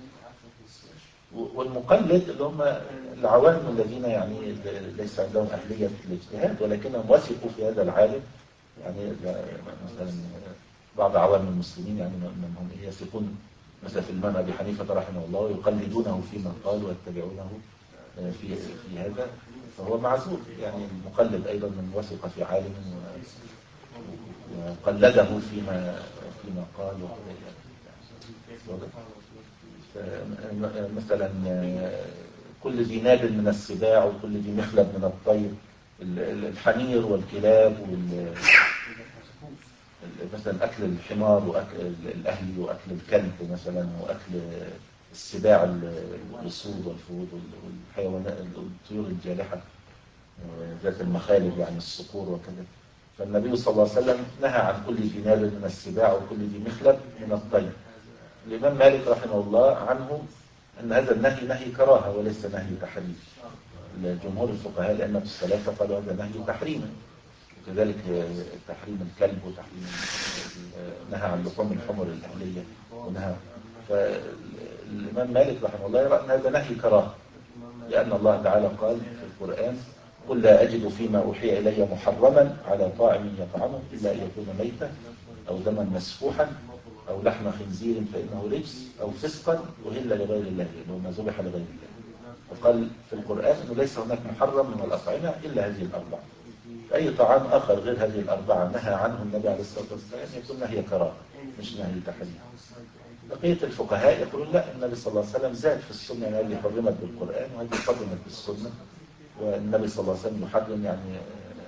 والمقلد اللي هم العوام الذين يعني ليس عندهم أهلية الاجتهاد ولكنهم وثقوا في هذا العالم، يعني مثلا بعض عوام المسلمين يعني منهم يثقون مثلا في الإمام أبي حنيفة رحمه الله ويقلدونه فيما قال ويتبعونه في في هذا، فهو معذور. يعني المقلد أيضا من وثق في عالم وقلده فيما فيما قال. مثلا كل ذي ناب من السباع وكل ذي مخلب من الطير، الحمير والكلاب وال مثلا أكل الحمار وأكل الأهلي وأكل الكلب مثلا وأكل السباع الأسود والفهود والحيوانات الطيور الجارحة ذات المخالب يعني الصقور وكذا. فالنبي صلى الله عليه وسلم نهى عن كل ذي ناب من السباع وكل ذي مخلب من الطير. الإمام مالك رحمه الله عنه أن هذا النهي نهي كراهة وليس نهي تحريم، الجمهور الفقهاء الأئمة الثلاثة قالوا هذا نهي تحريما، وكذلك تحريم الكلب وتحريم نهى عن لحوم الحمر الأهلية ونهى. فالإمام مالك رحمه الله يرى أن هذا نهي كراهة، لأن الله تعالى قال في القرآن قل لا أجد فيما أوحي إلي محرما على طاعم يطعمه إلا أن يكون ميتا أو دما مسفوحا أو لحم خنزير فإنه رجس أو فسقا أهل لغير الله لو ما ذبح لغير الله. وقال في القرآن أنه ليس هناك محرم من الأطعمة إلا هذه الأربعة. أي طعام آخر غير هذه الأربعة نهى عنه النبي عليه الصلاة والسلام يكون نهي كراهة مش نهي تحريم. بقية الفقهاء يقولون لا، النبي صلى الله عليه وسلم زاد في السنة، يعني هذه حرمت بالقرآن وهذه حرمت بالسنة، والنبي صلى الله عليه وسلم يحرم يعني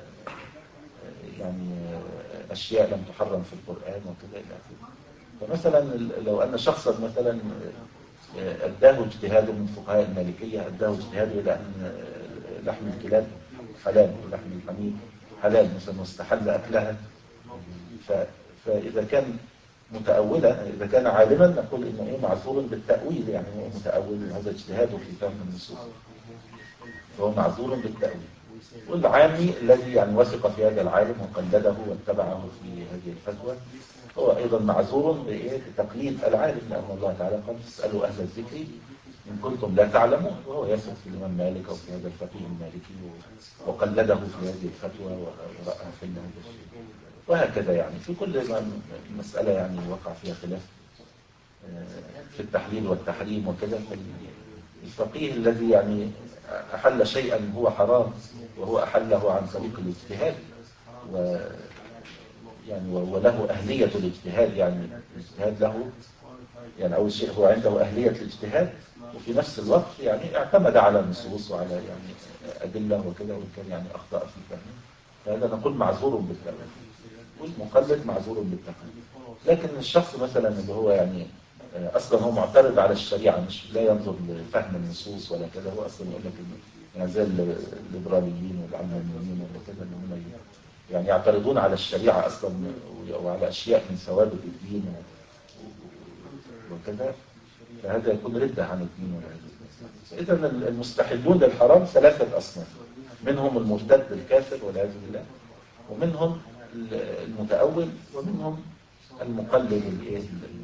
يعني أشياء لم تحرم في القرآن وكذا إلى آخره. فمثلا لو أن شخصا مثلا أداه اجتهاده من فقهاء المالكية، أداه اجتهاده إلى أن لحم الكلاب حلال ولحم الحمير حلال مثلا واستحل أكلها، فإذا كان متأولا، إذا كان عالما نقول إنه إيه معذور بالتأويل، يعني هو متأول هذا اجتهاده في فهم النصوص فهو معذور بالتأويل. والعامي الذي يعني وثق في هذا العالم وقلده واتبعه في هذه الفتوى هو أيضا معذور بتقليد العالم، لأن الله تعالى قال اسألوا أهل الذكر إن كنتم لا تعلمون، وهو يثق في الإمام مالك أو في هذا الفقيه المالكي وقلده في هذه الفتوى ورأى في هذا الشيء. وهكذا يعني في كل مسألة يعني وقع فيها خلاف في التحليل والتحريم وكذا، الفقيه الذي يعني أحل شيئا هو حرام وهو أحله عن طريق الاجتهاد و يعني وله أهلية الاجتهاد، يعني الاجتهاد له يعني أول شيء هو عنده أهلية الاجتهاد، وفي نفس الوقت يعني اعتمد على النصوص وعلى يعني أدلة وكذا، وإن كان يعني أخطأ في فهمه فهذا نقول معذور بالتأويل، والمقلد معذور بالتقليد. لكن الشخص مثلا اللي هو يعني أصلا هو معترض على الشريعة، مش لا ينظر لفهم النصوص ولا كذا، هو أصلا يقول لك يعني زي الليبراليين والعلمانيين ولا كذا اللي هم يعني يعترضون على الشريعة أصلا وعلى أشياء من ثوابت الدين وكذا، فهذا يكون ردة عن الدين والعياذ بالله. إذا المستحلون للحرام ثلاثة أصناف، منهم المرتد الكافر والعياذ بالله، ومنهم المتأول، ومنهم المقلد الايه.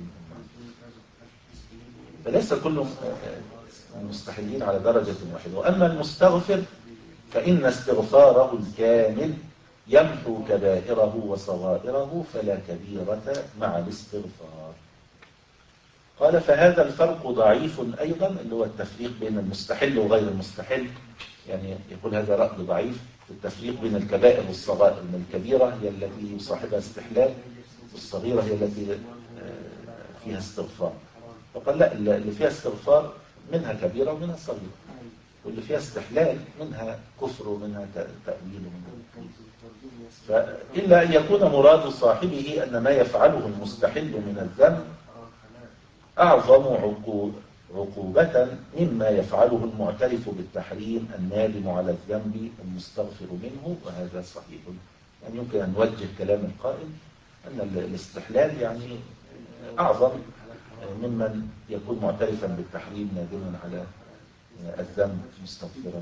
فليس كل المستحلين على درجة واحدة. وأما المستغفر فإن استغفاره الكامل يمحو كبائره وصغائره فلا كبيرة مع الاستغفار. قال فهذا الفرق ضعيف أيضا، اللي هو التفريق بين المستحل وغير المستحل، يعني يقول هذا رأي ضعيف في التفريق بين الكبائر والصغائر، من الكبيرة هي التي يصاحبها استحلال والصغيرة هي التي فيها استغفار. فقال لا، اللي فيها استغفار منها كبيرة ومنها صغيرة، واللي فيها استحلال منها كفر ومنها تأويل ومنها. فإلا أن يكون مراد صاحبه أن ما يفعله المستحل من الذنب أعظم عقوبة مما يفعله المعترف بالتحريم النادم على الذنب المستغفر منه، وهذا صحيح. يعني يمكن أن نوجه كلام القائل أن الاستحلال يعني أعظم ممن يكون معترفا بالتحريم نادما على الذنب مستغفرا.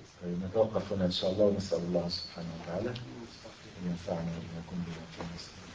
نتوقف هنا إن شاء الله ونسأل الله سبحانه وتعالى أن ينفعنا وإياكم بما فيه.